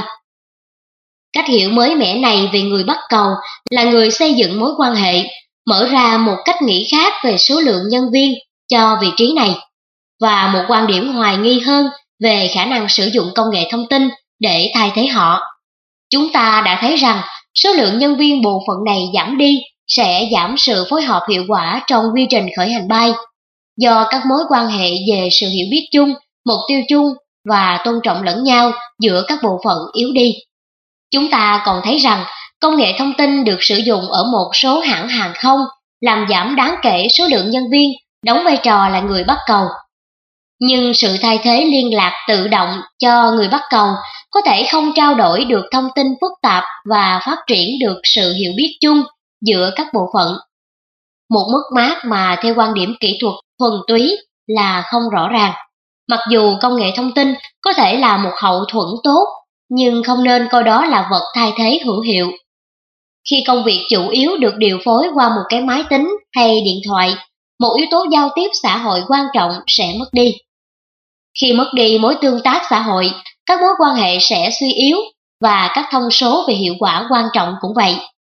Cách hiểu mới mẻ này về người bắt cầu là người xây dựng mối quan hệ, mở ra một cách nghĩ khác về số lượng nhân viên cho vị trí này, và một quan điểm hoài nghi hơn về khả năng sử dụng công nghệ thông tin để thay thế họ. Chúng ta đã thấy rằng số lượng nhân viên bộ phận này giảm đi sẽ giảm sự phối hợp hiệu quả trong quy trình khởi hành bay, do các mối quan hệ về sự hiểu biết chung, mục tiêu chung và tôn trọng lẫn nhau giữa các bộ phận yếu đi. Chúng ta còn thấy rằng công nghệ thông tin được sử dụng ở một số hãng hàng không làm giảm đáng kể số lượng nhân viên đóng vai trò là người bắt cầu. Nhưng sự thay thế liên lạc tự động cho người bắt cầu có thể không trao đổi được thông tin phức tạp và phát triển được sự hiểu biết chung giữa các bộ phận. Một mất mát mà theo quan điểm kỹ thuật thuần túy là không rõ ràng. Mặc dù công nghệ thông tin có thể là một hậu thuẫn tốt, nhưng không nên coi đó là vật thay thế hữu hiệu. Khi công việc chủ yếu được điều phối qua một cái máy tính hay điện thoại, một yếu tố giao tiếp xã hội quan trọng sẽ mất đi. Khi mất đi mối tương tác xã hội, các mối quan hệ sẽ suy yếu và các thông số về hiệu quả quan trọng cũng vậy.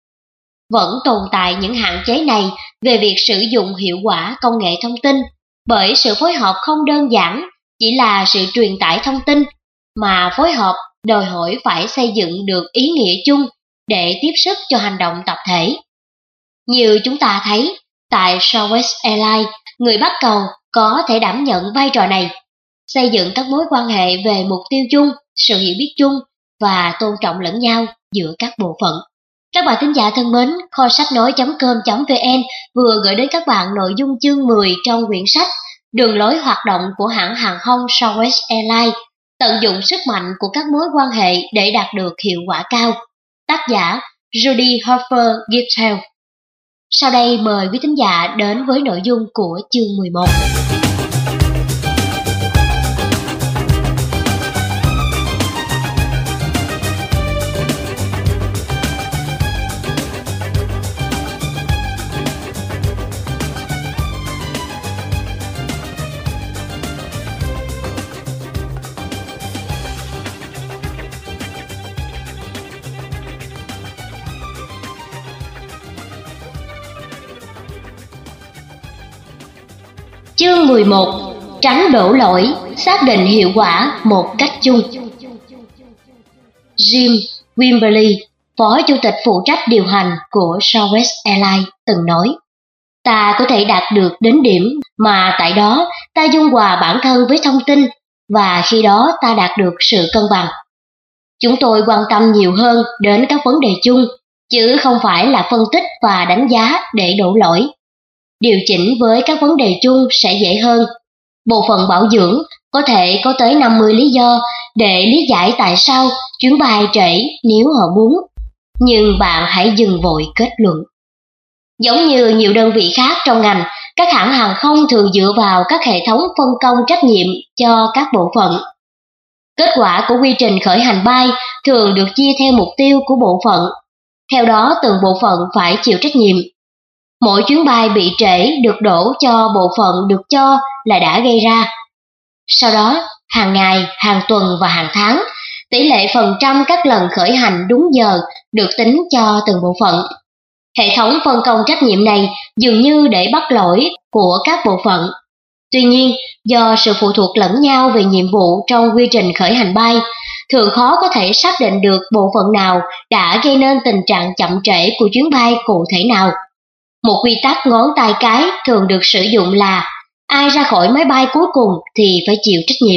Vẫn tồn tại những hạn chế này về việc sử dụng hiệu quả công nghệ thông tin, bởi sự phối hợp không đơn giản chỉ là sự truyền tải thông tin, mà phối hợp đòi hỏi phải xây dựng được ý nghĩa chung để tiếp sức cho hành động tập thể. Như chúng ta thấy, tại Southwest Airlines, người bắt cầu có thể đảm nhận vai trò này, xây dựng các mối quan hệ về mục tiêu chung, sự hiểu biết chung và tôn trọng lẫn nhau giữa các bộ phận. Các bạn thính giả thân mến, kho sách nói chấm com chấm vn vừa gửi đến các bạn nội dung chương mười trong quyển sách Đường lối hoạt động của hãng hàng không Southwest Airlines, tận dụng sức mạnh của các mối quan hệ để đạt được hiệu quả cao. Tác giả Judy Harper Gittel. Sau đây mời quý thính giả đến với nội dung của chương mười một. Chương mười một. Tránh đổ lỗi, xác định hiệu quả một cách chung. Jim Wimberly, Phó Chủ tịch phụ trách điều hành của Southwest Airlines từng nói, ta có thể đạt được đến điểm mà tại đó ta dung hòa bản thân với thông tin, và khi đó ta đạt được sự cân bằng. Chúng tôi quan tâm nhiều hơn đến các vấn đề chung, chứ không phải là phân tích và đánh giá để đổ lỗi. Điều chỉnh với các vấn đề chung sẽ dễ hơn. Bộ phận bảo dưỡng có thể có tới năm mươi lý do để lý giải tại sao chuyến bay trễ nếu họ muốn, nhưng bạn hãy dừng vội kết luận. Giống như nhiều đơn vị khác trong ngành, các hãng hàng không thường dựa vào các hệ thống phân công trách nhiệm cho các bộ phận. Kết quả của quy trình khởi hành bay thường được chia theo mục tiêu của bộ phận. Theo đó, từng bộ phận phải chịu trách nhiệm. Mỗi chuyến bay bị trễ được đổ cho bộ phận được cho là đã gây ra. Sau đó, hàng ngày, hàng tuần và hàng tháng, tỷ lệ phần trăm các lần khởi hành đúng giờ được tính cho từng bộ phận. Hệ thống phân công trách nhiệm này dường như để bắt lỗi của các bộ phận. Tuy nhiên, do sự phụ thuộc lẫn nhau về nhiệm vụ trong quy trình khởi hành bay, thường khó có thể xác định được bộ phận nào đã gây nên tình trạng chậm trễ của chuyến bay cụ thể nào. Một quy tắc ngón tay cái thường được sử dụng là ai ra khỏi máy bay cuối cùng thì phải chịu trách nhiệm.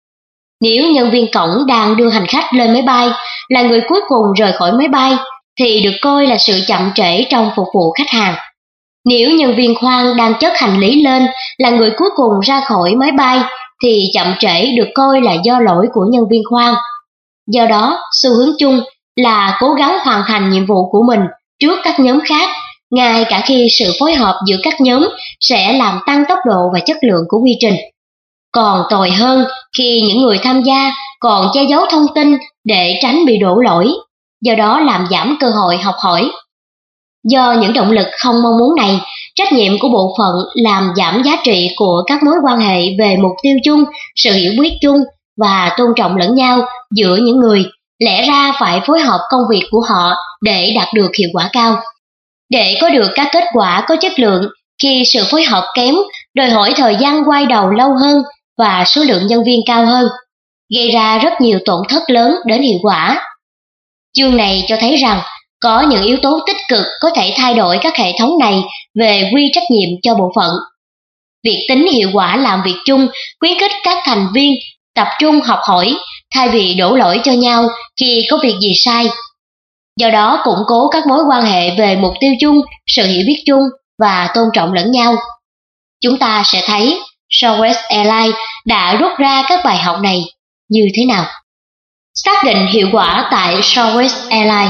Nếu nhân viên cổng đang đưa hành khách lên máy bay là người cuối cùng rời khỏi máy bay thì được coi là sự chậm trễ trong phục vụ khách hàng. Nếu nhân viên khoang đang chất hành lý lên là người cuối cùng ra khỏi máy bay thì chậm trễ được coi là do lỗi của nhân viên khoang. Do đó, xu hướng chung là cố gắng hoàn thành nhiệm vụ của mình trước các nhóm khác, ngay cả khi sự phối hợp giữa các nhóm sẽ làm tăng tốc độ và chất lượng của quy trình. Còn tồi hơn khi những người tham gia còn che giấu thông tin để tránh bị đổ lỗi, do đó làm giảm cơ hội học hỏi. Do những động lực không mong muốn này, trách nhiệm của bộ phận làm giảm giá trị của các mối quan hệ về mục tiêu chung, sự hiểu biết chung và tôn trọng lẫn nhau giữa những người, lẽ ra phải phối hợp công việc của họ để đạt được hiệu quả cao. Để có được các kết quả có chất lượng, khi sự phối hợp kém, đòi hỏi thời gian quay đầu lâu hơn và số lượng nhân viên cao hơn, gây ra rất nhiều tổn thất lớn đến hiệu quả. Chương này cho thấy rằng có những yếu tố tích cực có thể thay đổi các hệ thống này về quy trách nhiệm cho bộ phận. Việc tính hiệu quả làm việc chung khuyến khích các thành viên tập trung học hỏi thay vì đổ lỗi cho nhau khi có việc gì sai. Do đó củng cố các mối quan hệ về mục tiêu chung, sự hiểu biết chung và tôn trọng lẫn nhau. Chúng ta sẽ thấy Southwest Airlines đã rút ra các bài học này như thế nào. Xác định hiệu quả tại Southwest Airlines.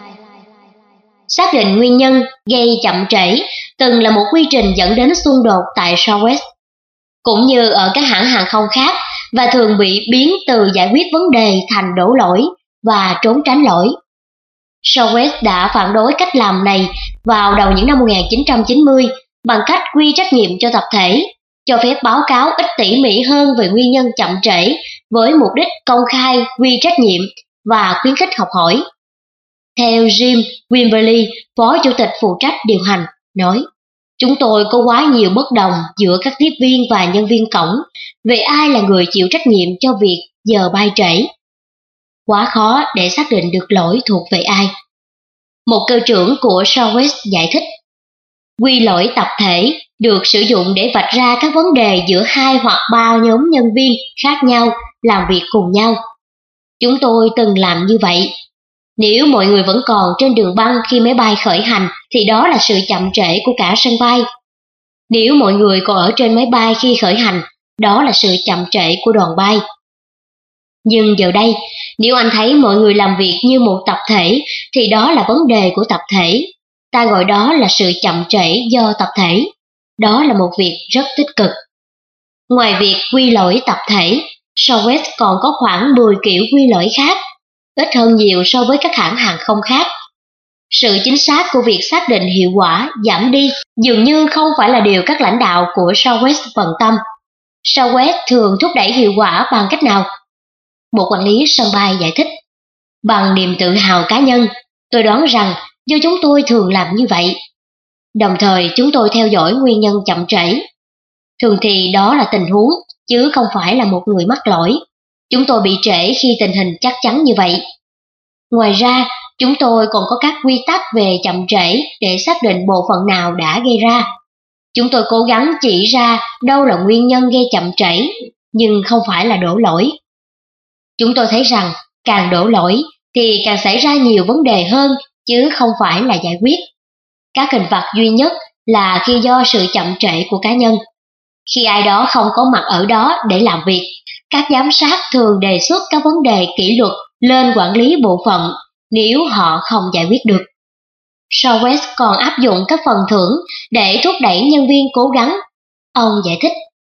Xác định nguyên nhân gây chậm trễ từng là một quy trình dẫn đến xung đột tại Southwest, cũng như ở các hãng hàng không khác, và thường bị biến từ giải quyết vấn đề thành đổ lỗi và trốn tránh lỗi. Southwest đã phản đối cách làm này vào đầu những năm một nghìn chín trăm chín mươi bằng cách quy trách nhiệm cho tập thể, cho phép báo cáo ít tỉ mỉ hơn về nguyên nhân chậm trễ với mục đích công khai quy trách nhiệm và khuyến khích học hỏi. Theo Jim Wimberly, Phó Chủ tịch phụ trách điều hành, nói, chúng tôi có quá nhiều bất đồng giữa các tiếp viên và nhân viên cổng về ai là người chịu trách nhiệm cho việc giờ bay trễ. Quá khó để xác định được lỗi thuộc về ai. Một cơ trưởng của Southwest giải thích, quy lỗi tập thể được sử dụng để vạch ra các vấn đề giữa hai hoặc ba nhóm nhân viên khác nhau làm việc cùng nhau. Chúng tôi từng làm như vậy. Nếu mọi người vẫn còn trên đường băng khi máy bay khởi hành thì đó là sự chậm trễ của cả sân bay. Nếu mọi người còn ở trên máy bay khi khởi hành, đó là sự chậm trễ của đoàn bay. Nhưng giờ đây, nếu anh thấy mọi người làm việc như một tập thể thì đó là vấn đề của tập thể. Ta gọi đó là sự chậm trễ do tập thể. Đó là một việc rất tích cực. Ngoài việc quy lỗi tập thể, Southwest còn có khoảng mười kiểu quy lỗi khác, ít hơn nhiều so với các hãng hàng không khác. Sự chính xác của việc xác định hiệu quả giảm đi dường như không phải là điều các lãnh đạo của Southwest bận tâm. Southwest thường thúc đẩy hiệu quả bằng cách nào? Một quản lý sân bay giải thích, bằng niềm tự hào cá nhân, tôi đoán rằng do chúng tôi thường làm như vậy. Đồng thời chúng tôi theo dõi nguyên nhân chậm trễ. Thường thì đó là tình huống, chứ không phải là một người mắc lỗi. Chúng tôi bị trễ khi tình hình chắc chắn như vậy. Ngoài ra, chúng tôi còn có các quy tắc về chậm trễ để xác định bộ phận nào đã gây ra. Chúng tôi cố gắng chỉ ra đâu là nguyên nhân gây chậm trễ, nhưng không phải là đổ lỗi. Chúng tôi thấy rằng càng đổ lỗi thì càng xảy ra nhiều vấn đề hơn, chứ không phải là giải quyết. Các hình phạt duy nhất là khi do sự chậm trễ của cá nhân. Khi ai đó không có mặt ở đó để làm việc, các giám sát thường đề xuất các vấn đề kỷ luật lên quản lý bộ phận nếu họ không giải quyết được. Southwest còn áp dụng các phần thưởng để thúc đẩy nhân viên cố gắng. Ông giải thích,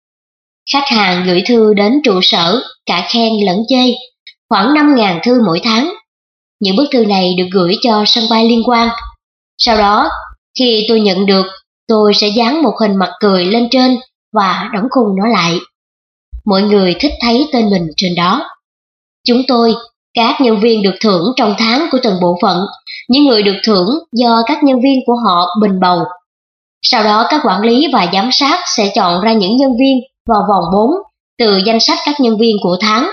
khách hàng gửi thư đến trụ sở, cả khen lẫn chê, khoảng năm nghìn thư mỗi tháng. Những bức thư này được gửi cho sân bay liên quan. Sau đó, khi tôi nhận được, tôi sẽ dán một hình mặt cười lên trên và đóng khung nó lại. Mọi người thích thấy tên mình trên đó. Chúng tôi, các nhân viên được thưởng trong tháng của từng bộ phận, những người được thưởng do các nhân viên của họ bình bầu. Sau đó các quản lý và giám sát sẽ chọn ra những nhân viên vào vòng bốn từ danh sách các nhân viên của tháng.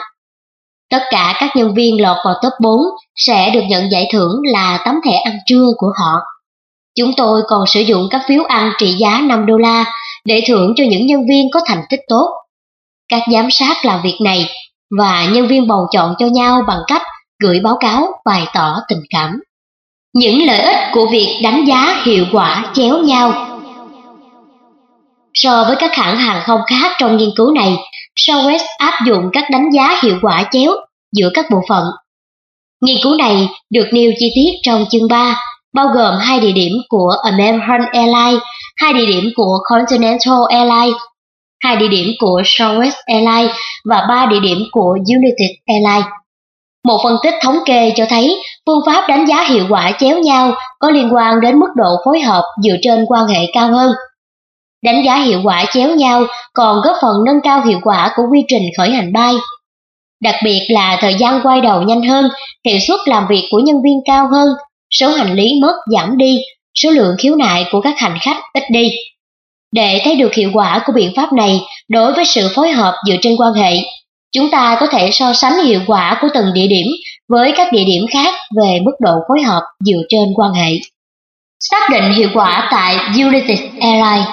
Tất cả các nhân viên lọt vào top bốn sẽ được nhận giải thưởng là tấm thẻ ăn trưa của họ. Chúng tôi còn sử dụng các phiếu ăn trị giá năm đô la để thưởng cho những nhân viên có thành tích tốt. Các giám sát làm việc này và nhân viên bầu chọn cho nhau bằng cách gửi báo cáo bày tỏ tình cảm. Những lợi ích của việc đánh giá hiệu quả chéo nhau. So với các hãng hàng không khác trong nghiên cứu này, Southwest áp dụng các đánh giá hiệu quả chéo giữa các bộ phận. Nghiên cứu này được nêu chi tiết trong chương ba, bao gồm hai địa điểm của American Airlines, hai địa điểm của Continental Airlines, hai địa điểm của Southwest Airlines và ba địa điểm của United Airlines. Một phân tích thống kê cho thấy phương pháp đánh giá hiệu quả chéo nhau có liên quan đến mức độ phối hợp dựa trên quan hệ cao hơn. Đánh giá hiệu quả chéo nhau còn góp phần nâng cao hiệu quả của quy trình khởi hành bay. Đặc biệt là thời gian quay đầu nhanh hơn, hiệu suất làm việc của nhân viên cao hơn, số hành lý mất giảm đi, số lượng khiếu nại của các hành khách ít đi. Để thấy được hiệu quả của biện pháp này đối với sự phối hợp dựa trên quan hệ, chúng ta có thể so sánh hiệu quả của từng địa điểm với các địa điểm khác về mức độ phối hợp dựa trên quan hệ. Xác định hiệu quả tại United Airlines.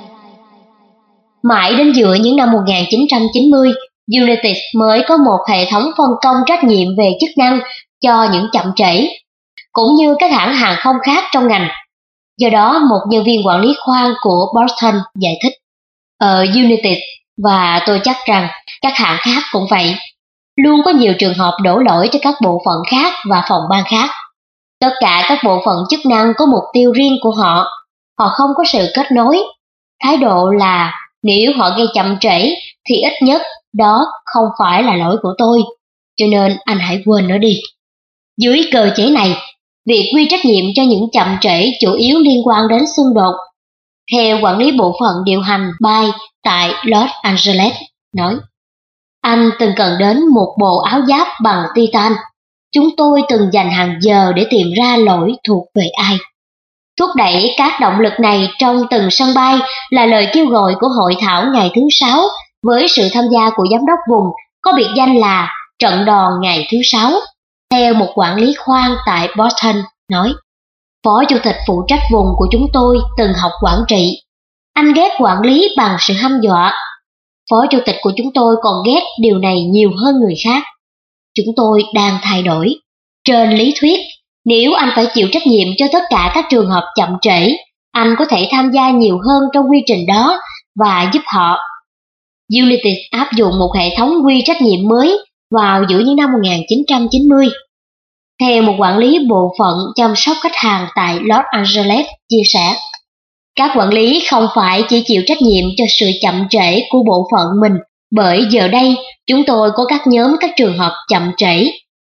Mãi đến giữa những năm một nghìn chín trăm chín mươi, United mới có một hệ thống phân công trách nhiệm về chức năng cho những chậm trễ, cũng như các hãng hàng không khác trong ngành. Do đó, một nhân viên quản lý khoang của Boston giải thích, ở United, và tôi chắc rằng các hãng khác cũng vậy, luôn có nhiều trường hợp đổ lỗi cho các bộ phận khác và phòng ban khác. Tất cả các bộ phận chức năng có mục tiêu riêng của họ, họ không có sự kết nối. Thái độ là nếu họ gây chậm trễ thì ít nhất đó không phải là lỗi của tôi, cho nên anh hãy quên nó đi. Dưới cơ chế này, việc quy trách nhiệm cho những chậm trễ chủ yếu liên quan đến xung đột. Theo quản lý bộ phận điều hành bay tại Los Angeles nói, anh từng cần đến một bộ áo giáp bằng titan. Chúng tôi từng dành hàng giờ để tìm ra lỗi thuộc về ai. Thúc đẩy các động lực này trong từng sân bay là lời kêu gọi của hội thảo ngày thứ sáu với sự tham gia của giám đốc vùng có biệt danh là trận đòn ngày thứ sáu. Theo một quản lý khoang tại Boston nói, phó chủ tịch phụ trách vùng của chúng tôi từng học quản trị. Anh ghét quản lý bằng sự hăm dọa. Phó chủ tịch của chúng tôi còn ghét điều này nhiều hơn người khác. Chúng tôi đang thay đổi. Trên lý thuyết, nếu anh phải chịu trách nhiệm cho tất cả các trường hợp chậm trễ, anh có thể tham gia nhiều hơn trong quy trình đó và giúp họ. United áp dụng một hệ thống quy trách nhiệm mới vào giữa những năm một nghìn chín trăm chín mươi. Theo một quản lý bộ phận chăm sóc khách hàng tại Los Angeles chia sẻ, các quản lý không phải chỉ chịu trách nhiệm cho sự chậm trễ của bộ phận mình, bởi giờ đây chúng tôi có các nhóm các trường hợp chậm trễ.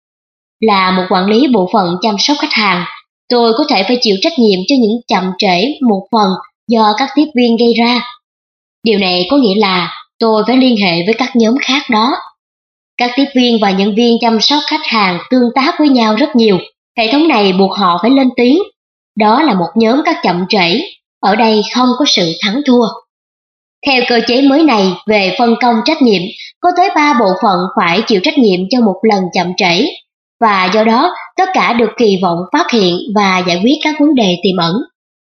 Là một quản lý bộ phận chăm sóc khách hàng, tôi có thể phải chịu trách nhiệm cho những chậm trễ một phần do các tiếp viên gây ra. Điều này có nghĩa là tôi phải liên hệ với các nhóm khác đó. Các tiếp viên và nhân viên chăm sóc khách hàng tương tác với nhau rất nhiều. Hệ thống này buộc họ phải lên tiếng. Đó là một nhóm các chậm trễ. Ở đây không có sự thắng thua. Theo cơ chế mới này về phân công trách nhiệm, có tới ba bộ phận phải chịu trách nhiệm cho một lần chậm trễ. Và do đó, tất cả được kỳ vọng phát hiện và giải quyết các vấn đề tiềm ẩn.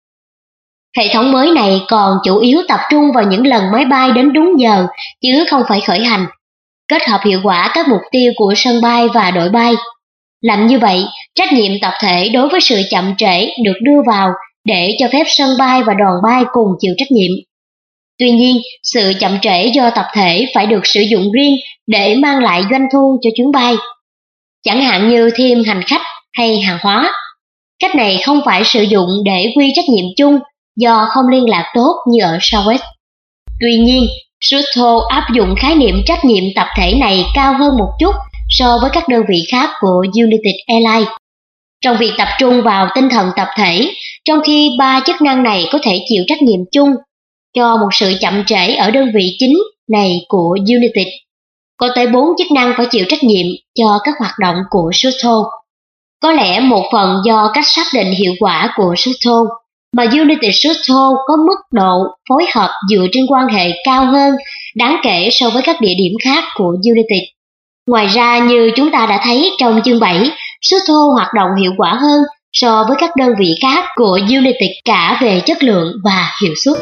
Hệ thống mới này còn chủ yếu tập trung vào những lần máy bay đến đúng giờ, chứ không phải khởi hành. Kết hợp hiệu quả các mục tiêu của sân bay và đội bay. Làm như vậy, trách nhiệm tập thể đối với sự chậm trễ được đưa vào để cho phép sân bay và đoàn bay cùng chịu trách nhiệm. Tuy nhiên, sự chậm trễ do tập thể phải được sử dụng riêng để mang lại doanh thu cho chuyến bay, chẳng hạn như thêm hành khách hay hàng hóa. Cách này không phải sử dụng để quy trách nhiệm chung do không liên lạc tốt như ở Southwest. Tuy nhiên, Sutto áp dụng khái niệm trách nhiệm tập thể này cao hơn một chút so với các đơn vị khác của United Airlines, trong việc tập trung vào tinh thần tập thể, trong khi ba chức năng này có thể chịu trách nhiệm chung cho một sự chậm trễ ở đơn vị chính này của United. Có tới bốn chức năng phải chịu trách nhiệm cho các hoạt động của Sutto. Có lẽ một phần do cách xác định hiệu quả của Sutto, mà United Sutto có mức độ phối hợp dựa trên quan hệ cao hơn đáng kể so với các địa điểm khác của United. Ngoài ra, như chúng ta đã thấy trong chương bảy, Sutto hoạt động hiệu quả hơn so với các đơn vị khác của United cả về chất lượng và hiệu suất.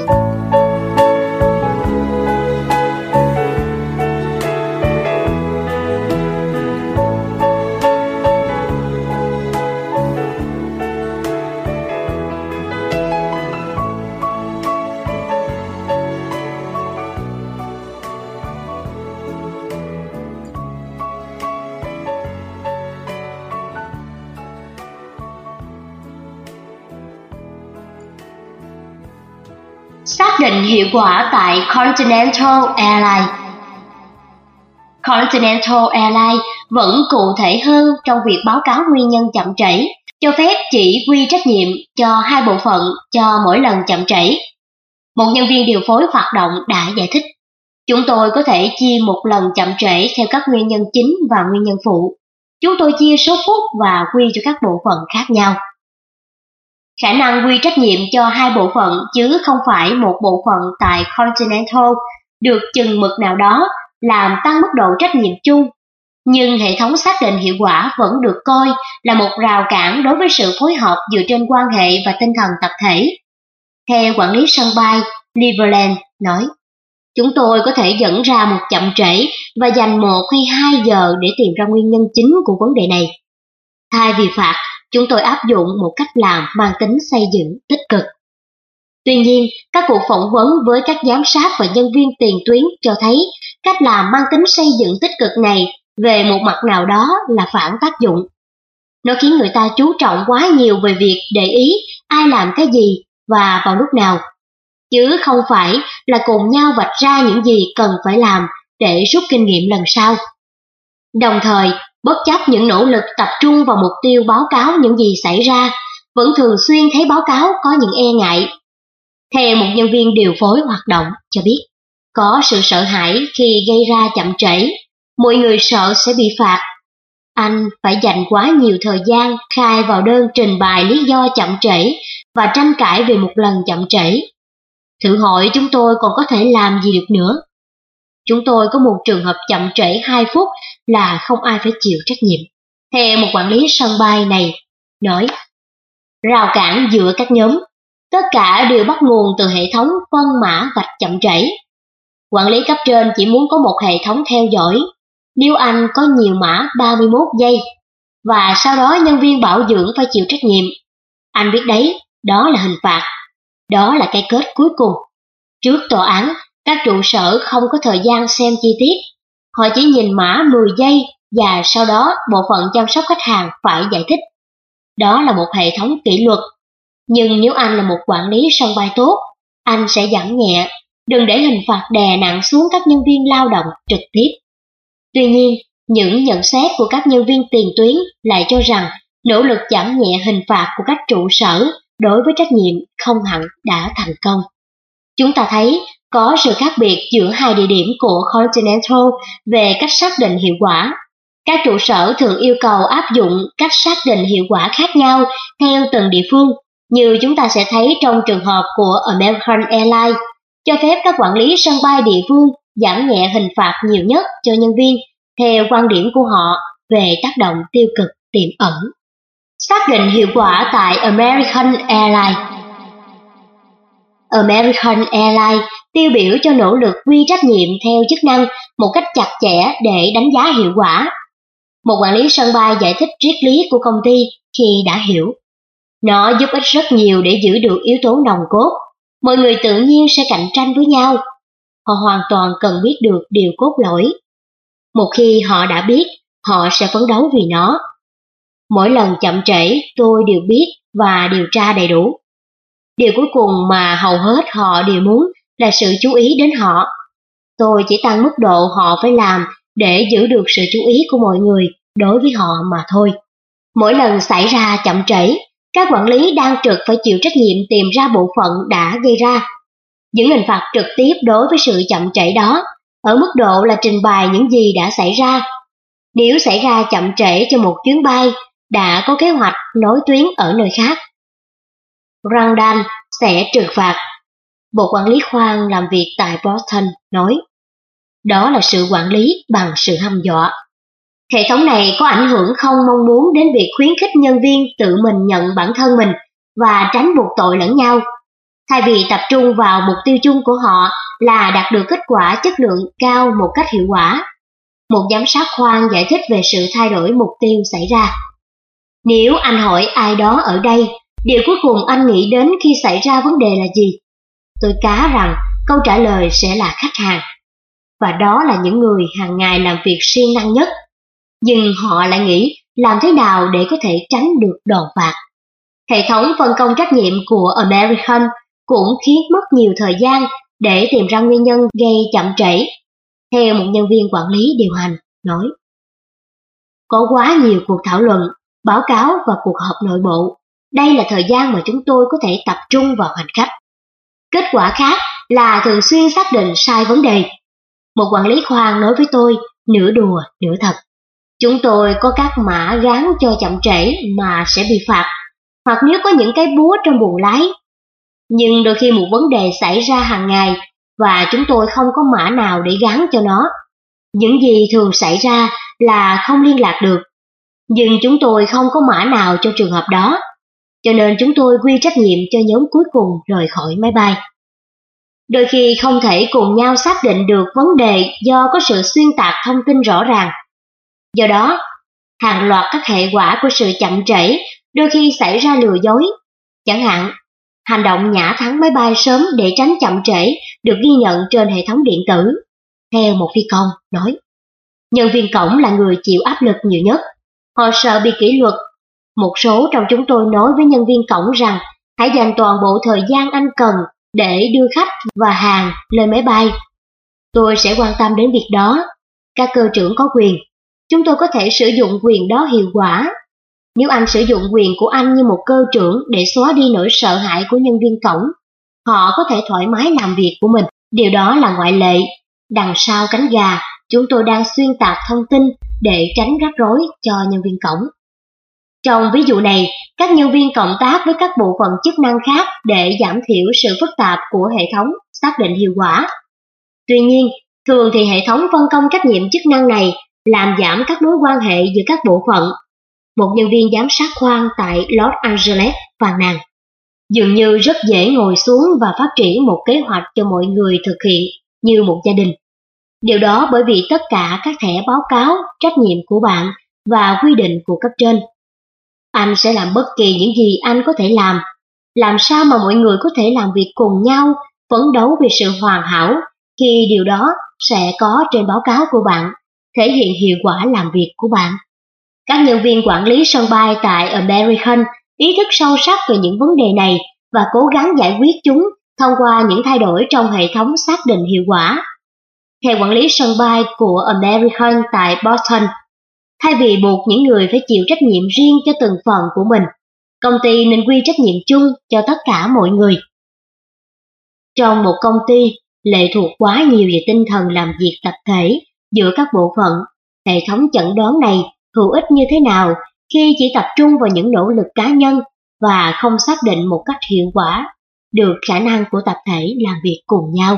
Xác định hiệu quả tại Continental Airlines. Continental Airlines vẫn cụ thể hơn trong việc báo cáo nguyên nhân chậm trễ, cho phép chỉ quy trách nhiệm cho hai bộ phận cho mỗi lần chậm trễ. Một nhân viên điều phối hoạt động đã giải thích, chúng tôi có thể chia một lần chậm trễ theo các nguyên nhân chính và nguyên nhân phụ. Chúng tôi chia số phút và quy cho các bộ phận khác nhau. Khả năng quy trách nhiệm cho hai bộ phận chứ không phải một bộ phận tại Continental được chừng mực nào đó làm tăng mức độ trách nhiệm chung, nhưng hệ thống xác định hiệu quả vẫn được coi là một rào cản đối với sự phối hợp dựa trên quan hệ và tinh thần tập thể. Theo quản lý sân bay Cleveland nói, chúng tôi có thể dẫn ra một chậm trễ và dành một hay hai giờ để tìm ra nguyên nhân chính của vấn đề này. Thay vì phạt, chúng tôi áp dụng một cách làm mang tính xây dựng tích cực. Tuy nhiên, các cuộc phỏng vấn với các giám sát và nhân viên tiền tuyến cho thấy cách làm mang tính xây dựng tích cực này về một mặt nào đó là phản tác dụng. Nó khiến người ta chú trọng quá nhiều về việc để ý ai làm cái gì và vào lúc nào, chứ không phải là cùng nhau vạch ra những gì cần phải làm để rút kinh nghiệm lần sau. Đồng thời, bất chấp những nỗ lực tập trung vào mục tiêu báo cáo những gì xảy ra, vẫn thường xuyên thấy báo cáo có những e ngại. Theo một nhân viên điều phối hoạt động cho biết, có sự sợ hãi khi gây ra chậm trễ, mọi người sợ sẽ bị phạt. Anh phải dành quá nhiều thời gian khai vào đơn trình bày lý do chậm trễ và tranh cãi về một lần chậm trễ. Thử hỏi chúng tôi còn có thể làm gì được nữa? Chúng tôi có một trường hợp chậm trễ hai phút là không ai phải chịu trách nhiệm. Theo một quản lý sân bay này nói, rào cản giữa các nhóm, tất cả đều bắt nguồn từ hệ thống phân mã vạch chậm trễ. Quản lý cấp trên chỉ muốn có một hệ thống theo dõi. Nếu anh có nhiều mã ba mươi mốt giây, và sau đó nhân viên bảo dưỡng phải chịu trách nhiệm, anh biết đấy, đó là hình phạt. Đó là cái kết cuối cùng. Trước tòa án, các trụ sở không có thời gian xem chi tiết. Họ chỉ nhìn mã mười giây và sau đó bộ phận chăm sóc khách hàng phải giải thích. Đó là một hệ thống kỷ luật. Nhưng nếu anh là một quản lý sân bay tốt, anh sẽ giảm nhẹ, đừng để hình phạt đè nặng xuống các nhân viên lao động trực tiếp. Tuy nhiên, những nhận xét của các nhân viên tiền tuyến lại cho rằng nỗ lực giảm nhẹ hình phạt của các trụ sở đối với trách nhiệm không hẳn đã thành công. Chúng ta thấy có sự khác biệt giữa hai địa điểm của Continental về cách xác định hiệu quả. Các trụ sở thường yêu cầu áp dụng cách xác định hiệu quả khác nhau theo từng địa phương, như chúng ta sẽ thấy trong trường hợp của American Airlines, cho phép các quản lý sân bay địa phương giảm nhẹ hình phạt nhiều nhất cho nhân viên theo quan điểm của họ về tác động tiêu cực tiềm ẩn. Xác định hiệu quả tại American Airlines. American Airlines tiêu biểu cho nỗ lực quy trách nhiệm theo chức năng một cách chặt chẽ để đánh giá hiệu quả. Một quản lý sân bay giải thích triết lý của công ty khi đã hiểu. Nó giúp ích rất nhiều để giữ được yếu tố nòng cốt. Mọi người tự nhiên sẽ cạnh tranh với nhau. Họ hoàn toàn cần biết được điều cốt lõi. Một khi họ đã biết, họ sẽ phấn đấu vì nó. Mỗi lần chậm trễ, tôi đều biết và điều tra đầy đủ. Điều cuối cùng mà hầu hết họ đều muốn là sự chú ý đến họ. Tôi chỉ tăng mức độ họ phải làm để giữ được sự chú ý của mọi người đối với họ mà thôi. Mỗi lần xảy ra chậm trễ, các quản lý đang trực phải chịu trách nhiệm tìm ra bộ phận đã gây ra. Những hình phạt trực tiếp đối với sự chậm trễ đó, ở mức độ là trình bày những gì đã xảy ra. Nếu xảy ra chậm trễ cho một chuyến bay, đã có kế hoạch nối tuyến ở nơi khác. Randall sẽ trừng phạt. Bộ quản lý khoang làm việc tại Boston nói. Đó là sự quản lý bằng sự hăm dọa. Hệ thống này có ảnh hưởng không mong muốn đến việc khuyến khích nhân viên tự mình nhận bản thân mình và tránh buộc tội lẫn nhau. Thay vì tập trung vào mục tiêu chung của họ là đạt được kết quả chất lượng cao một cách hiệu quả. Một giám sát khoang giải thích về sự thay đổi mục tiêu xảy ra. Nếu anh hỏi ai đó ở đây, điều cuối cùng anh nghĩ đến khi xảy ra vấn đề là gì? Tôi cá rằng câu trả lời sẽ là khách hàng. Và đó là những người hàng ngày làm việc siêng năng nhất. Nhưng họ lại nghĩ làm thế nào để có thể tránh được đòn phạt. Hệ thống phân công trách nhiệm của American cũng khiến mất nhiều thời gian để tìm ra nguyên nhân gây chậm trễ. Theo một nhân viên quản lý điều hành nói. Có quá nhiều cuộc thảo luận, báo cáo và cuộc họp nội bộ. Đây là thời gian mà chúng tôi có thể tập trung vào hành khách. Kết quả khác là thường xuyên xác định sai vấn đề. Một quản lý khoang nói với tôi, nửa đùa, nửa thật. Chúng tôi có các mã gán cho chậm trễ mà sẽ bị phạt, hoặc nếu có những cái búa trong buồng lái. Nhưng đôi khi một vấn đề xảy ra hàng ngày và chúng tôi không có mã nào để gán cho nó. Những gì thường xảy ra là không liên lạc được, nhưng chúng tôi không có mã nào cho trường hợp đó, cho nên chúng tôi quy trách nhiệm cho nhóm cuối cùng rời khỏi máy bay. Đôi khi không thể cùng nhau xác định được vấn đề do có sự xuyên tạc thông tin rõ ràng. Do đó, hàng loạt các hệ quả của sự chậm trễ đôi khi xảy ra lừa dối. Chẳng hạn, hành động nhả thắng máy bay sớm để tránh chậm trễ được ghi nhận trên hệ thống điện tử. Theo một phi công nói, nhân viên cổng là người chịu áp lực nhiều nhất. Họ sợ bị kỷ luật. Một số trong chúng tôi nói với nhân viên cổng rằng hãy dành toàn bộ thời gian anh cần để đưa khách và hàng lên máy bay. Tôi sẽ quan tâm đến việc đó. Các cơ trưởng có quyền. Chúng tôi có thể sử dụng quyền đó hiệu quả. Nếu anh sử dụng quyền của anh như một cơ trưởng để xóa đi nỗi sợ hãi của nhân viên cổng, họ có thể thoải mái làm việc của mình. Điều đó là ngoại lệ. Đằng sau cánh gà, chúng tôi đang xuyên tạc thông tin để tránh rắc rối cho nhân viên cổng. Trong ví dụ này, các nhân viên cộng tác với các bộ phận chức năng khác để giảm thiểu sự phức tạp của hệ thống xác định hiệu quả. Tuy nhiên, thường thì hệ thống phân công trách nhiệm chức năng này làm giảm các mối quan hệ giữa các bộ phận. Một nhân viên giám sát khoang tại Los Angeles phàn nàn, dường như rất dễ ngồi xuống và phát triển một kế hoạch cho mọi người thực hiện như một gia đình. Điều đó bởi vì tất cả các thẻ báo cáo, trách nhiệm của bạn và quy định của cấp trên. Anh sẽ làm bất kỳ những gì anh có thể làm. Làm sao mà mọi người có thể làm việc cùng nhau, phấn đấu vì sự hoàn hảo khi điều đó sẽ có trên báo cáo của bạn, thể hiện hiệu quả làm việc của bạn. Các nhân viên quản lý sân bay tại American ý thức sâu sắc về những vấn đề này và cố gắng giải quyết chúng thông qua những thay đổi trong hệ thống xác định hiệu quả. Theo quản lý sân bay của American tại Boston, thay vì buộc những người phải chịu trách nhiệm riêng cho từng phần của mình, công ty nên quy trách nhiệm chung cho tất cả mọi người. Trong một công ty lệ thuộc quá nhiều về tinh thần làm việc tập thể giữa các bộ phận, hệ thống chẩn đoán này hữu ích như thế nào khi chỉ tập trung vào những nỗ lực cá nhân và không xác định một cách hiệu quả được khả năng của tập thể làm việc cùng nhau.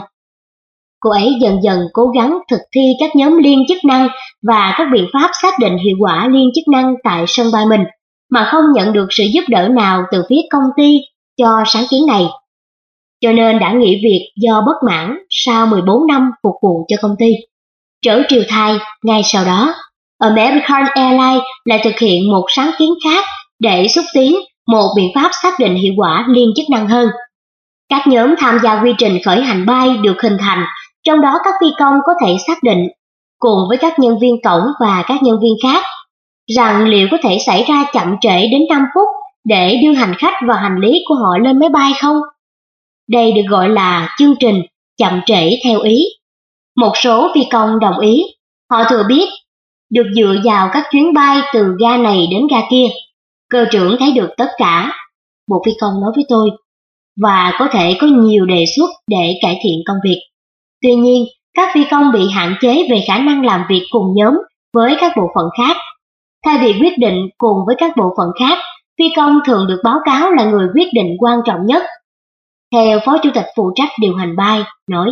Cô ấy dần dần cố gắng thực thi các nhóm liên chức năng và các biện pháp xác định hiệu quả liên chức năng tại sân bay mình, mà không nhận được sự giúp đỡ nào từ phía công ty cho sáng kiến này. Cho nên đã nghỉ việc do bất mãn sau mười bốn năm phục vụ cho công ty. Trở triều thai ngay sau đó, American Airlines lại thực hiện một sáng kiến khác để xúc tiến một biện pháp xác định hiệu quả liên chức năng hơn. Các nhóm tham gia quy trình khởi hành bay được hình thành, trong đó các phi công có thể xác định, cùng với các nhân viên cổng và các nhân viên khác, rằng liệu có thể xảy ra chậm trễ đến năm phút để đưa hành khách và hành lý của họ lên máy bay không? Đây được gọi là chương trình chậm trễ theo ý. Một số phi công đồng ý, họ thừa biết, được dựa vào các chuyến bay từ ga này đến ga kia. Cơ trưởng thấy được tất cả, một phi công nói với tôi, và có thể có nhiều đề xuất để cải thiện công việc. Tuy nhiên, các phi công bị hạn chế về khả năng làm việc cùng nhóm với các bộ phận khác. Thay vì quyết định cùng với các bộ phận khác, phi công thường được báo cáo là người quyết định quan trọng nhất. Theo Phó Chủ tịch phụ trách điều hành bay nói,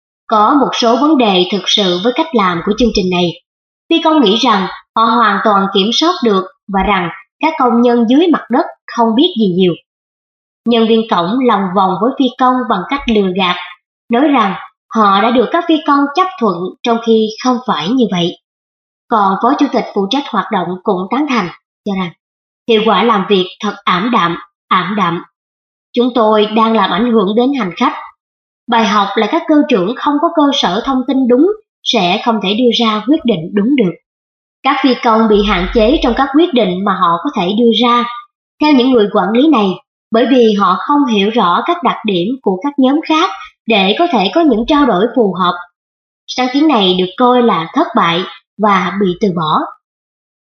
có một số vấn đề thực sự với cách làm của chương trình này. Phi công nghĩ rằng họ hoàn toàn kiểm soát được và rằng các công nhân dưới mặt đất không biết gì nhiều. Nhân viên cổng lòng vòng với phi công bằng cách lừa gạt, nói rằng họ đã được các phi công chấp thuận trong khi không phải như vậy. Còn Phó Chủ tịch phụ trách hoạt động cũng tán thành, cho rằng hiệu quả làm việc thật ảm đạm, ảm đạm. Chúng tôi đang làm ảnh hưởng đến hành khách. Bài học là các cơ trưởng không có cơ sở thông tin đúng sẽ không thể đưa ra quyết định đúng được. Các phi công bị hạn chế trong các quyết định mà họ có thể đưa ra, theo những người quản lý này, bởi vì họ không hiểu rõ các đặc điểm của các nhóm khác để có thể có những trao đổi phù hợp. Sáng kiến này được coi là thất bại và bị từ bỏ.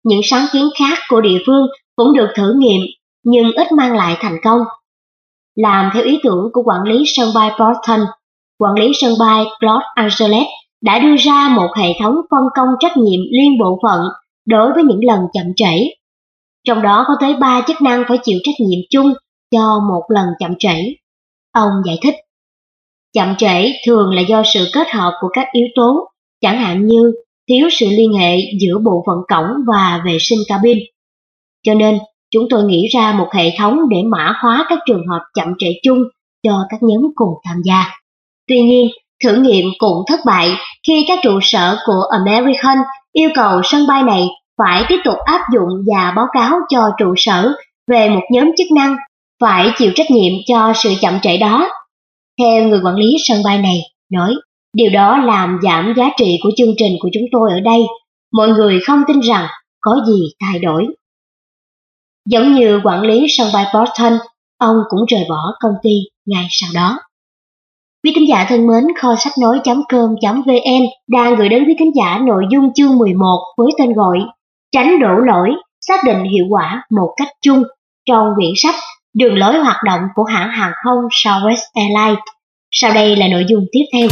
những sáng kiến khác của địa phương cũng được thử nghiệm nhưng ít mang lại thành công. Làm theo ý tưởng của quản lý sân bay Boston, quản lý sân bay Los Angeles đã đưa ra một hệ thống phân công trách nhiệm liên bộ phận đối với những lần chậm trễ. Trong đó có tới ba chức năng phải chịu trách nhiệm chung cho một lần chậm trễ. Ông giải thích, chậm trễ thường là do sự kết hợp của các yếu tố, chẳng hạn như thiếu sự liên hệ giữa bộ phận cổng và vệ sinh cabin. Cho nên, chúng tôi nghĩ ra một hệ thống để mã hóa các trường hợp chậm trễ chung cho các nhóm cùng tham gia. Tuy nhiên, thử nghiệm cũng thất bại khi các trụ sở của American yêu cầu sân bay này phải tiếp tục áp dụng và báo cáo cho trụ sở về một nhóm chức năng phải chịu trách nhiệm cho sự chậm trễ đó. Theo người quản lý sân bay này nói, điều đó làm giảm giá trị của chương trình của chúng tôi ở đây. Mọi người không tin rằng có gì thay đổi. Giống như quản lý sân bay Boston, ông cũng rời bỏ công ty ngay sau đó. Quý thính giả thân mến, kho sách nói chấm com chấm vn đang gửi đến quý thính giả nội dung chương mười một với tên gọi Tránh đổ lỗi, xác định hiệu quả một cách chung trong quyển sách Đường lối hoạt động của hãng hàng không Southwest Airlines. Sau đây là nội dung tiếp theo.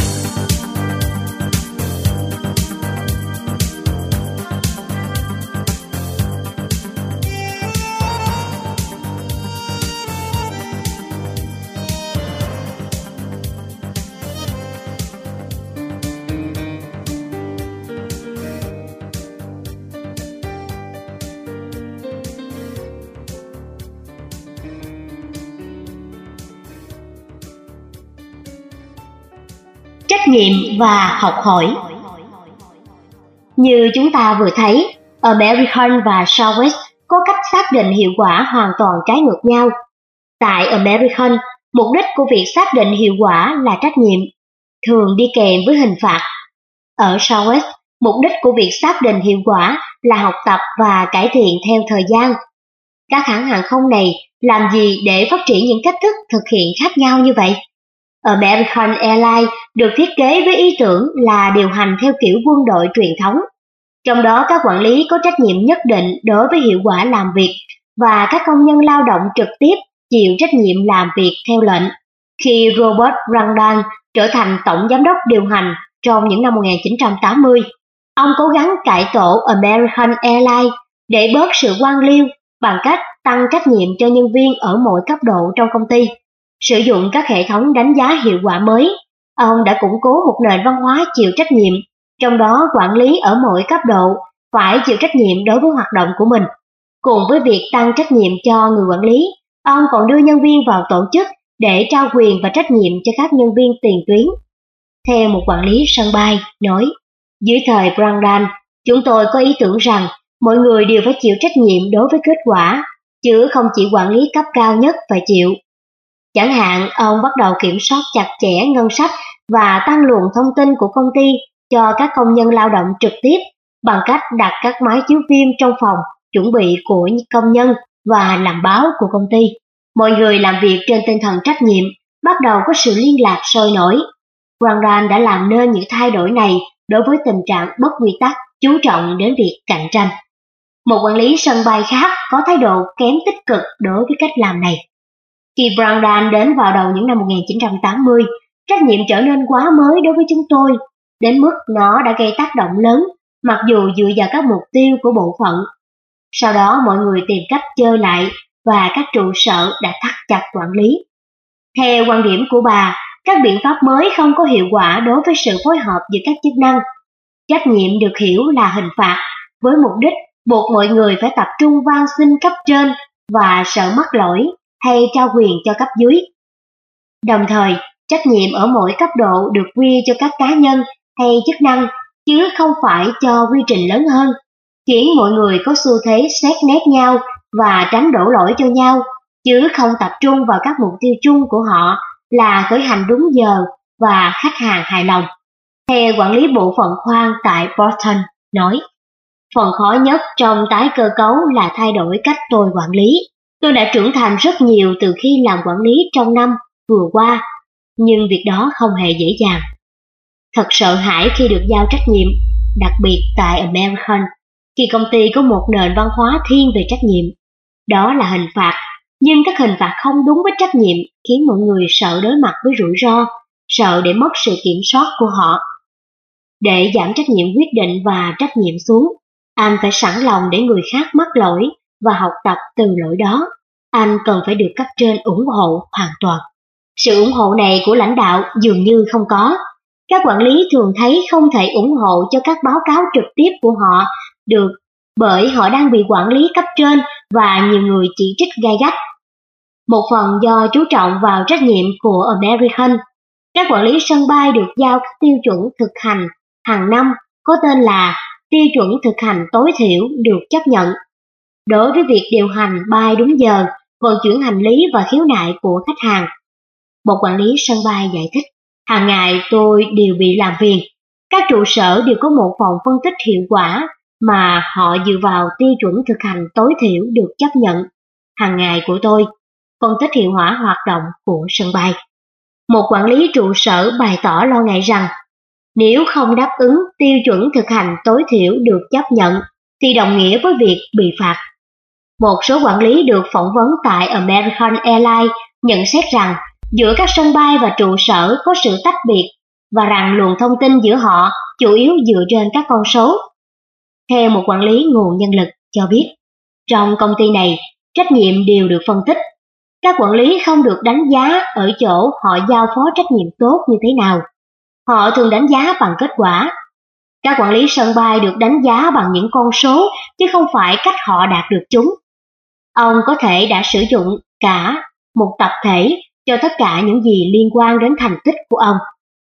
Trách nhiệm và học hỏi. Như chúng ta vừa thấy, American và Southwest có cách xác định hiệu quả hoàn toàn trái ngược nhau. Tại American, mục đích của việc xác định hiệu quả là trách nhiệm, thường đi kèm với hình phạt. Ở Southwest, mục đích của việc xác định hiệu quả là học tập và cải thiện theo thời gian. Các hãng hàng không này làm gì để phát triển những cách thức thực hiện khác nhau như vậy? American Airlines được thiết kế với ý tưởng là điều hành theo kiểu quân đội truyền thống. Trong đó các quản lý có trách nhiệm nhất định đối với hiệu quả làm việc và các công nhân lao động trực tiếp chịu trách nhiệm làm việc theo lệnh. Khi Robert Brandon trở thành tổng giám đốc điều hành trong những năm một nghìn chín trăm tám mươi, ông cố gắng cải tổ American Airlines để bớt sự quan liêu bằng cách tăng trách nhiệm cho nhân viên ở mọi cấp độ trong công ty. Sử dụng các hệ thống đánh giá hiệu quả mới, ông đã củng cố một nền văn hóa chịu trách nhiệm, trong đó quản lý ở mọi cấp độ phải chịu trách nhiệm đối với hoạt động của mình. Cùng với việc tăng trách nhiệm cho người quản lý, ông còn đưa nhân viên vào tổ chức để trao quyền và trách nhiệm cho các nhân viên tiền tuyến. Theo một quản lý sân bay nói, dưới thời Brandon, chúng tôi có ý tưởng rằng mọi người đều phải chịu trách nhiệm đối với kết quả, chứ không chỉ quản lý cấp cao nhất phải chịu. Chẳng hạn, ông bắt đầu kiểm soát chặt chẽ ngân sách và tăng luồng thông tin của công ty cho các công nhân lao động trực tiếp bằng cách đặt các máy chiếu phim trong phòng chuẩn bị của công nhân và hành làm báo của công ty. Mọi người làm việc trên tinh thần trách nhiệm, bắt đầu có sự liên lạc sôi nổi. Brandon đã làm nên những thay đổi này đối với tình trạng bất quy tắc, chú trọng đến việc cạnh tranh. Một quản lý sân bay khác có thái độ kém tích cực đối với cách làm này. Khi Brandon đến vào đầu những năm một nghìn chín trăm tám mươi, trách nhiệm trở nên quá mới đối với chúng tôi, đến mức nó đã gây tác động lớn, mặc dù dựa vào các mục tiêu của bộ phận. Sau đó mọi người tìm cách chơi lại và các trụ sở đã thắt chặt quản lý. Theo quan điểm của bà, các biện pháp mới không có hiệu quả đối với sự phối hợp giữa các chức năng. Trách nhiệm được hiểu là hình phạt, với mục đích buộc mọi người phải tập trung van xin cấp trên và sợ mắc lỗi hay trao quyền cho cấp dưới. Đồng thời, trách nhiệm ở mỗi cấp độ được quy cho các cá nhân hay chức năng, chứ không phải cho quy trình lớn hơn, khiến mọi người có xu thế xét nét nhau và tránh đổ lỗi cho nhau, chứ không tập trung vào các mục tiêu chung của họ là khởi hành đúng giờ và khách hàng hài lòng. Theo quản lý bộ phận khoang tại Boston nói, phần khó nhất trong tái cơ cấu là thay đổi cách tôi quản lý. Tôi đã trưởng thành rất nhiều từ khi làm quản lý trong năm vừa qua, nhưng việc đó không hề dễ dàng. Thật sợ hãi khi được giao trách nhiệm, đặc biệt tại American, khi công ty có một nền văn hóa thiên về trách nhiệm. Đó là hình phạt, nhưng các hình phạt không đúng với trách nhiệm khiến mọi người sợ đối mặt với rủi ro, sợ để mất sự kiểm soát của họ. Để giảm trách nhiệm quyết định và trách nhiệm xuống, anh phải sẵn lòng để người khác mắc lỗi và học tập từ lỗi đó. Anh cần phải được cấp trên ủng hộ hoàn toàn. Sự ủng hộ này của lãnh đạo dường như không có. Các quản lý thường thấy không thể ủng hộ cho các báo cáo trực tiếp của họ được bởi họ đang bị quản lý cấp trên và nhiều người chỉ trích gay gắt. Một phần do chú trọng vào trách nhiệm của American, các quản lý sân bay được giao các tiêu chuẩn thực hành hàng năm có tên là tiêu chuẩn thực hành tối thiểu được chấp nhận. Đối với việc điều hành bay đúng giờ, vận chuyển hành lý và khiếu nại của khách hàng. Một quản lý sân bay giải thích, hàng ngày tôi đều bị làm phiền. Các trụ sở đều có một phòng phân tích hiệu quả mà họ dựa vào tiêu chuẩn thực hành tối thiểu được chấp nhận. Hàng ngày của tôi, phân tích hiệu quả hoạt động của sân bay. Một quản lý trụ sở bày tỏ lo ngại rằng, nếu không đáp ứng tiêu chuẩn thực hành tối thiểu được chấp nhận, thì đồng nghĩa với việc bị phạt. Một số quản lý được phỏng vấn tại American Airlines nhận xét rằng giữa các sân bay và trụ sở có sự tách biệt và rằng luồng thông tin giữa họ chủ yếu dựa trên các con số. Theo một quản lý nguồn nhân lực cho biết, trong công ty này, trách nhiệm đều được phân tích. Các quản lý không được đánh giá ở chỗ họ giao phó trách nhiệm tốt như thế nào. Họ thường đánh giá bằng kết quả. Các quản lý sân bay được đánh giá bằng những con số chứ không phải cách họ đạt được chúng. Ông có thể đã sử dụng cả một tập thể cho tất cả những gì liên quan đến thành tích của ông.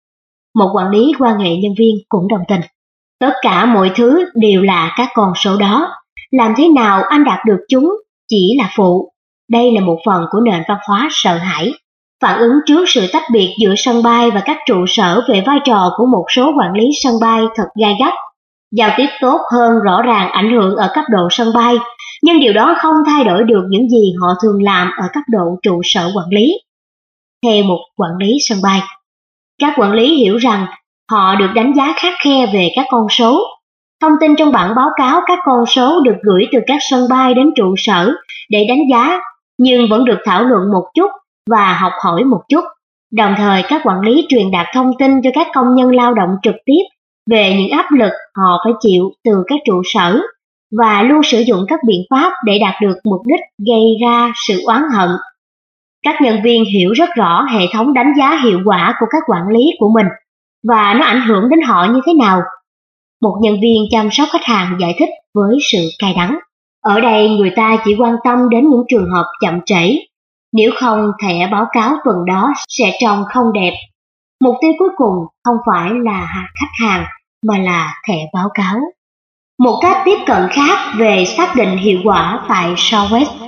Một quản lý quan hệ nhân viên cũng đồng tình. Tất cả mọi thứ đều là các con số đó. Làm thế nào anh đạt được chúng chỉ là phụ. Đây là một phần của nền văn hóa sợ hãi. Phản ứng trước sự tách biệt giữa sân bay và các trụ sở về vai trò của một số quản lý sân bay thật gai gắt. Giao tiếp tốt hơn rõ ràng ảnh hưởng ở cấp độ sân bay, nhưng điều đó không thay đổi được những gì họ thường làm ở cấp độ trụ sở quản lý. Theo một quản lý sân bay, các quản lý hiểu rằng họ được đánh giá khắt khe về các con số. Thông tin trong bản báo cáo các con số được gửi từ các sân bay đến trụ sở để đánh giá, nhưng vẫn được thảo luận một chút và học hỏi một chút. Đồng thời các quản lý truyền đạt thông tin cho các công nhân lao động trực tiếp về những áp lực họ phải chịu từ các trụ sở và luôn sử dụng các biện pháp để đạt được mục đích gây ra sự oán hận. Các nhân viên hiểu rất rõ hệ thống đánh giá hiệu quả của các quản lý của mình và nó ảnh hưởng đến họ như thế nào. Một nhân viên chăm sóc khách hàng giải thích với sự cay đắng. Ở đây người ta chỉ quan tâm đến những trường hợp chậm trễ. Nếu không, thẻ báo cáo tuần đó sẽ trông không đẹp. Mục tiêu cuối cùng không phải là khách hàng mà là thẻ báo cáo. Một cách tiếp cận khác về xác định hiệu quả tại Southwest.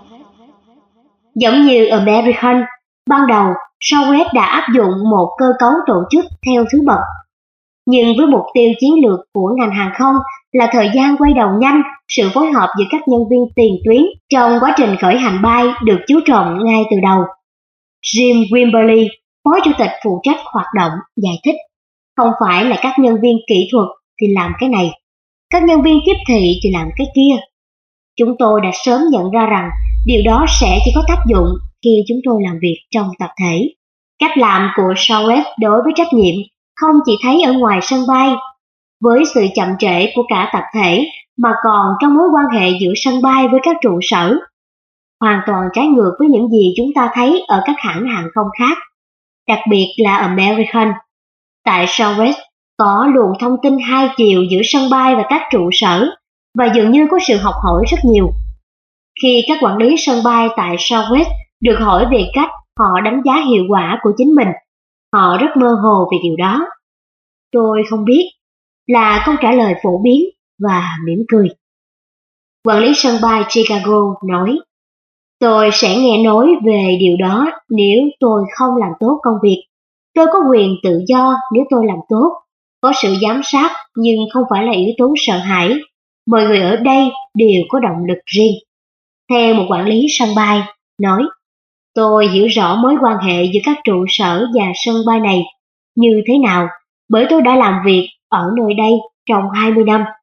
Giống như American, ban đầu Southwest đã áp dụng một cơ cấu tổ chức theo thứ bậc. Nhưng với mục tiêu chiến lược của ngành hàng không là thời gian quay đầu nhanh, sự phối hợp giữa các nhân viên tiền tuyến trong quá trình khởi hành bay được chú trọng ngay từ đầu. Jim Wimberly, Phó Chủ tịch phụ trách hoạt động, giải thích, không phải là các nhân viên kỹ thuật thì làm cái này, các nhân viên tiếp thị thì làm cái kia. Chúng tôi đã sớm nhận ra rằng điều đó sẽ chỉ có tác dụng khi chúng tôi làm việc trong tập thể. Cách làm của Southwest đối với trách nhiệm không chỉ thấy ở ngoài sân bay, với sự chậm trễ của cả tập thể mà còn trong mối quan hệ giữa sân bay với các trụ sở. Hoàn toàn trái ngược với những gì chúng ta thấy ở các hãng hàng không khác, đặc biệt là American. Tại Southwest có luồng thông tin hai chiều giữa sân bay và các trụ sở và dường như có sự học hỏi rất nhiều. Khi các quản lý sân bay tại Southwest được hỏi về cách họ đánh giá hiệu quả của chính mình, họ rất mơ hồ về điều đó. Tôi không biết, là câu trả lời phổ biến và mỉm cười. Quản lý sân bay Chicago nói, tôi sẽ nghe nói về điều đó nếu tôi không làm tốt công việc. Tôi có quyền tự do nếu tôi làm tốt, có sự giám sát nhưng không phải là yếu tố sợ hãi. Mọi người ở đây đều có động lực riêng. Theo một quản lý sân bay nói, tôi hiểu rõ mối quan hệ giữa các trụ sở và sân bay này như thế nào, bởi tôi đã làm việc ở nơi đây trong hai mươi năm.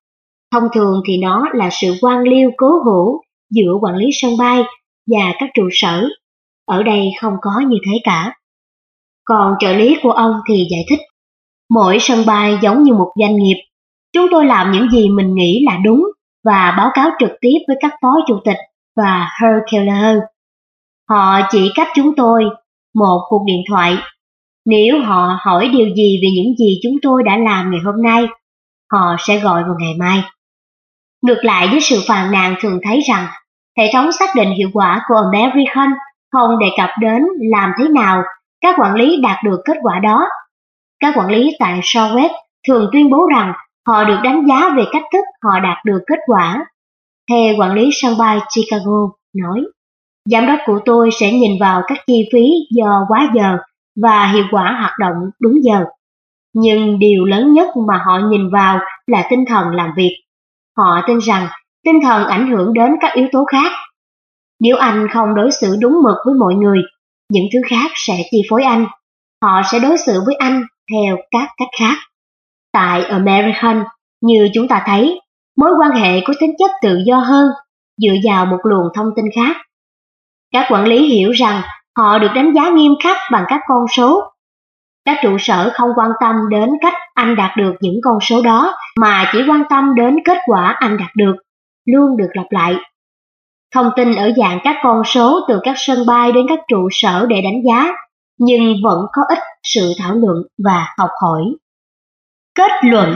Thông thường thì nó là sự quan liêu cố hữu giữa quản lý sân bay và các trụ sở. Ở đây không có như thế cả. Còn trợ lý của ông thì giải thích, mỗi sân bay giống như một doanh nghiệp. Chúng tôi làm những gì mình nghĩ là đúng và báo cáo trực tiếp với các phó chủ tịch và Herr Keller. Họ chỉ cách chúng tôi một cuộc điện thoại. Nếu họ hỏi điều gì về những gì chúng tôi đã làm ngày hôm nay, họ sẽ gọi vào ngày mai. Ngược lại với sự phàn nàn thường thấy rằng hệ thống xác định hiệu quả của American không đề cập đến làm thế nào các quản lý đạt được kết quả đó. Các quản lý tại Southwest thường tuyên bố rằng họ được đánh giá về cách thức họ đạt được kết quả. Theo quản lý sân bay Chicago nói, giám đốc của tôi sẽ nhìn vào các chi phí do quá giờ và hiệu quả hoạt động đúng giờ. Nhưng điều lớn nhất mà họ nhìn vào là tinh thần làm việc. Họ tin rằng tinh thần ảnh hưởng đến các yếu tố khác. Nếu anh không đối xử đúng mực với mọi người, những thứ khác sẽ chi phối anh. Họ sẽ đối xử với anh theo các cách khác. Tại American, như chúng ta thấy, mối quan hệ có tính chất tự do hơn, dựa vào một luồng thông tin khác. Các quản lý hiểu rằng họ được đánh giá nghiêm khắc bằng các con số. Các trụ sở không quan tâm đến cách anh đạt được những con số đó, mà chỉ quan tâm đến kết quả anh đạt được, luôn được lặp lại. Thông tin ở dạng các con số từ các sân bay đến các trụ sở để đánh giá, nhưng vẫn có ít sự thảo luận và học hỏi. Kết luận.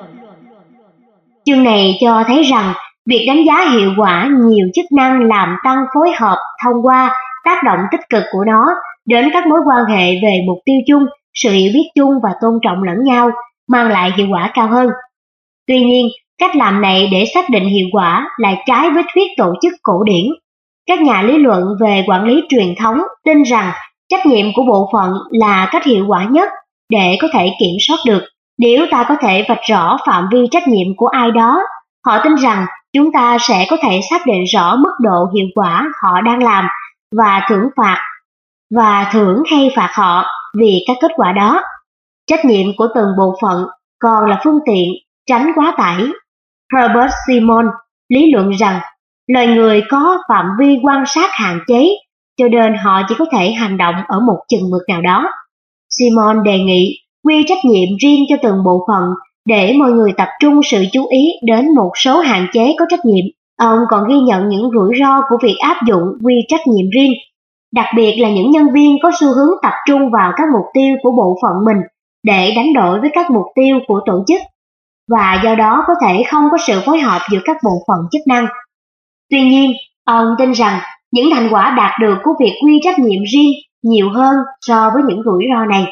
Chương này cho thấy rằng việc đánh giá hiệu quả nhiều chức năng làm tăng phối hợp thông qua tác động tích cực của nó đến các mối quan hệ về mục tiêu chung, sự hiểu biết chung và tôn trọng lẫn nhau, mang lại hiệu quả cao hơn. Tuy nhiên, cách làm này để xác định hiệu quả lại trái với thuyết tổ chức cổ điển. Các nhà lý luận về quản lý truyền thống tin rằng trách nhiệm của bộ phận là cách hiệu quả nhất để có thể kiểm soát được. Nếu ta có thể vạch rõ phạm vi trách nhiệm của ai đó, họ tin rằng chúng ta sẽ có thể xác định rõ mức độ hiệu quả họ đang làm và thưởng phạt và thưởng hay phạt họ vì các kết quả đó. Trách nhiệm của từng bộ phận còn là phương tiện tránh quá tải. Herbert Simon lý luận rằng loài người có phạm vi quan sát hạn chế, cho nên họ chỉ có thể hành động ở một chừng mực nào đó. Simon đề nghị quy trách nhiệm riêng cho từng bộ phận để mọi người tập trung sự chú ý đến một số hạn chế có trách nhiệm. Ông còn ghi nhận những rủi ro của việc áp dụng quy trách nhiệm riêng, đặc biệt là những nhân viên có xu hướng tập trung vào các mục tiêu của bộ phận mình để đánh đổi với các mục tiêu của tổ chức, và do đó có thể không có sự phối hợp giữa các bộ phận chức năng. Tuy nhiên, ông tin rằng những thành quả đạt được của việc quy trách nhiệm riêng nhiều hơn so với những rủi ro này.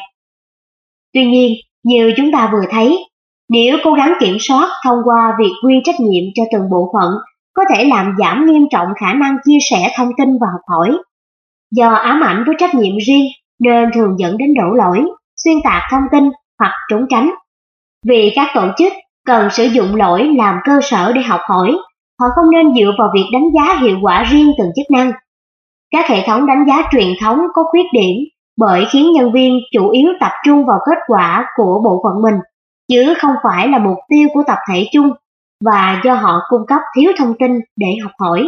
Tuy nhiên, như chúng ta vừa thấy, nếu cố gắng kiểm soát thông qua việc quy trách nhiệm cho từng bộ phận, có thể làm giảm nghiêm trọng khả năng chia sẻ thông tin và học hỏi. Do ám ảnh với trách nhiệm riêng nên thường dẫn đến đổ lỗi, xuyên tạc thông tin hoặc trốn tránh. Vì các tổ chức cần sử dụng lỗi làm cơ sở để học hỏi, họ không nên dựa vào việc đánh giá hiệu quả riêng từng chức năng. Các hệ thống đánh giá truyền thống có khuyết điểm bởi khiến nhân viên chủ yếu tập trung vào kết quả của bộ phận mình, chứ không phải là mục tiêu của tập thể chung, và do họ cung cấp thiếu thông tin để học hỏi.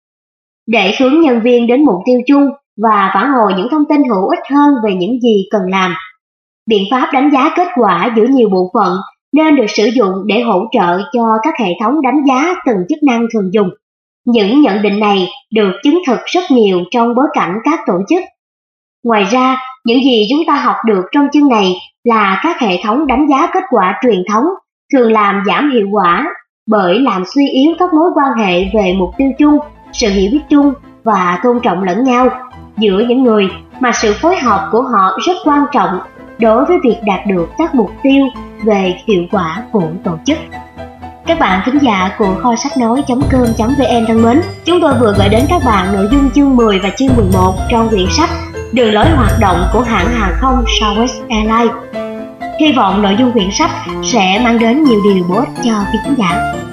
Để hướng nhân viên đến mục tiêu chung và phản hồi những thông tin hữu ích hơn về những gì cần làm, biện pháp đánh giá kết quả giữa nhiều bộ phận nên được sử dụng để hỗ trợ cho các hệ thống đánh giá từng chức năng thường dùng. Những nhận định này được chứng thực rất nhiều trong bối cảnh các tổ chức. Ngoài ra, những gì chúng ta học được trong chương này là các hệ thống đánh giá kết quả truyền thống thường làm giảm hiệu quả bởi làm suy yếu các mối quan hệ về mục tiêu chung, sự hiểu biết chung và tôn trọng lẫn nhau giữa những người mà sự phối hợp của họ rất quan trọng đối với việc đạt được các mục tiêu về hiệu quả của tổ chức. Các bạn thính giả của kho sách nói chấm com chấm vn thân mến, chúng tôi vừa gửi đến các bạn nội dung chương mười và chương mười một trong quyển sách Đường lối hoạt động của hãng hàng không Southwest Airlines. Hy vọng nội dung quyển sách sẽ mang đến nhiều điều bổ ích cho quý khán giả.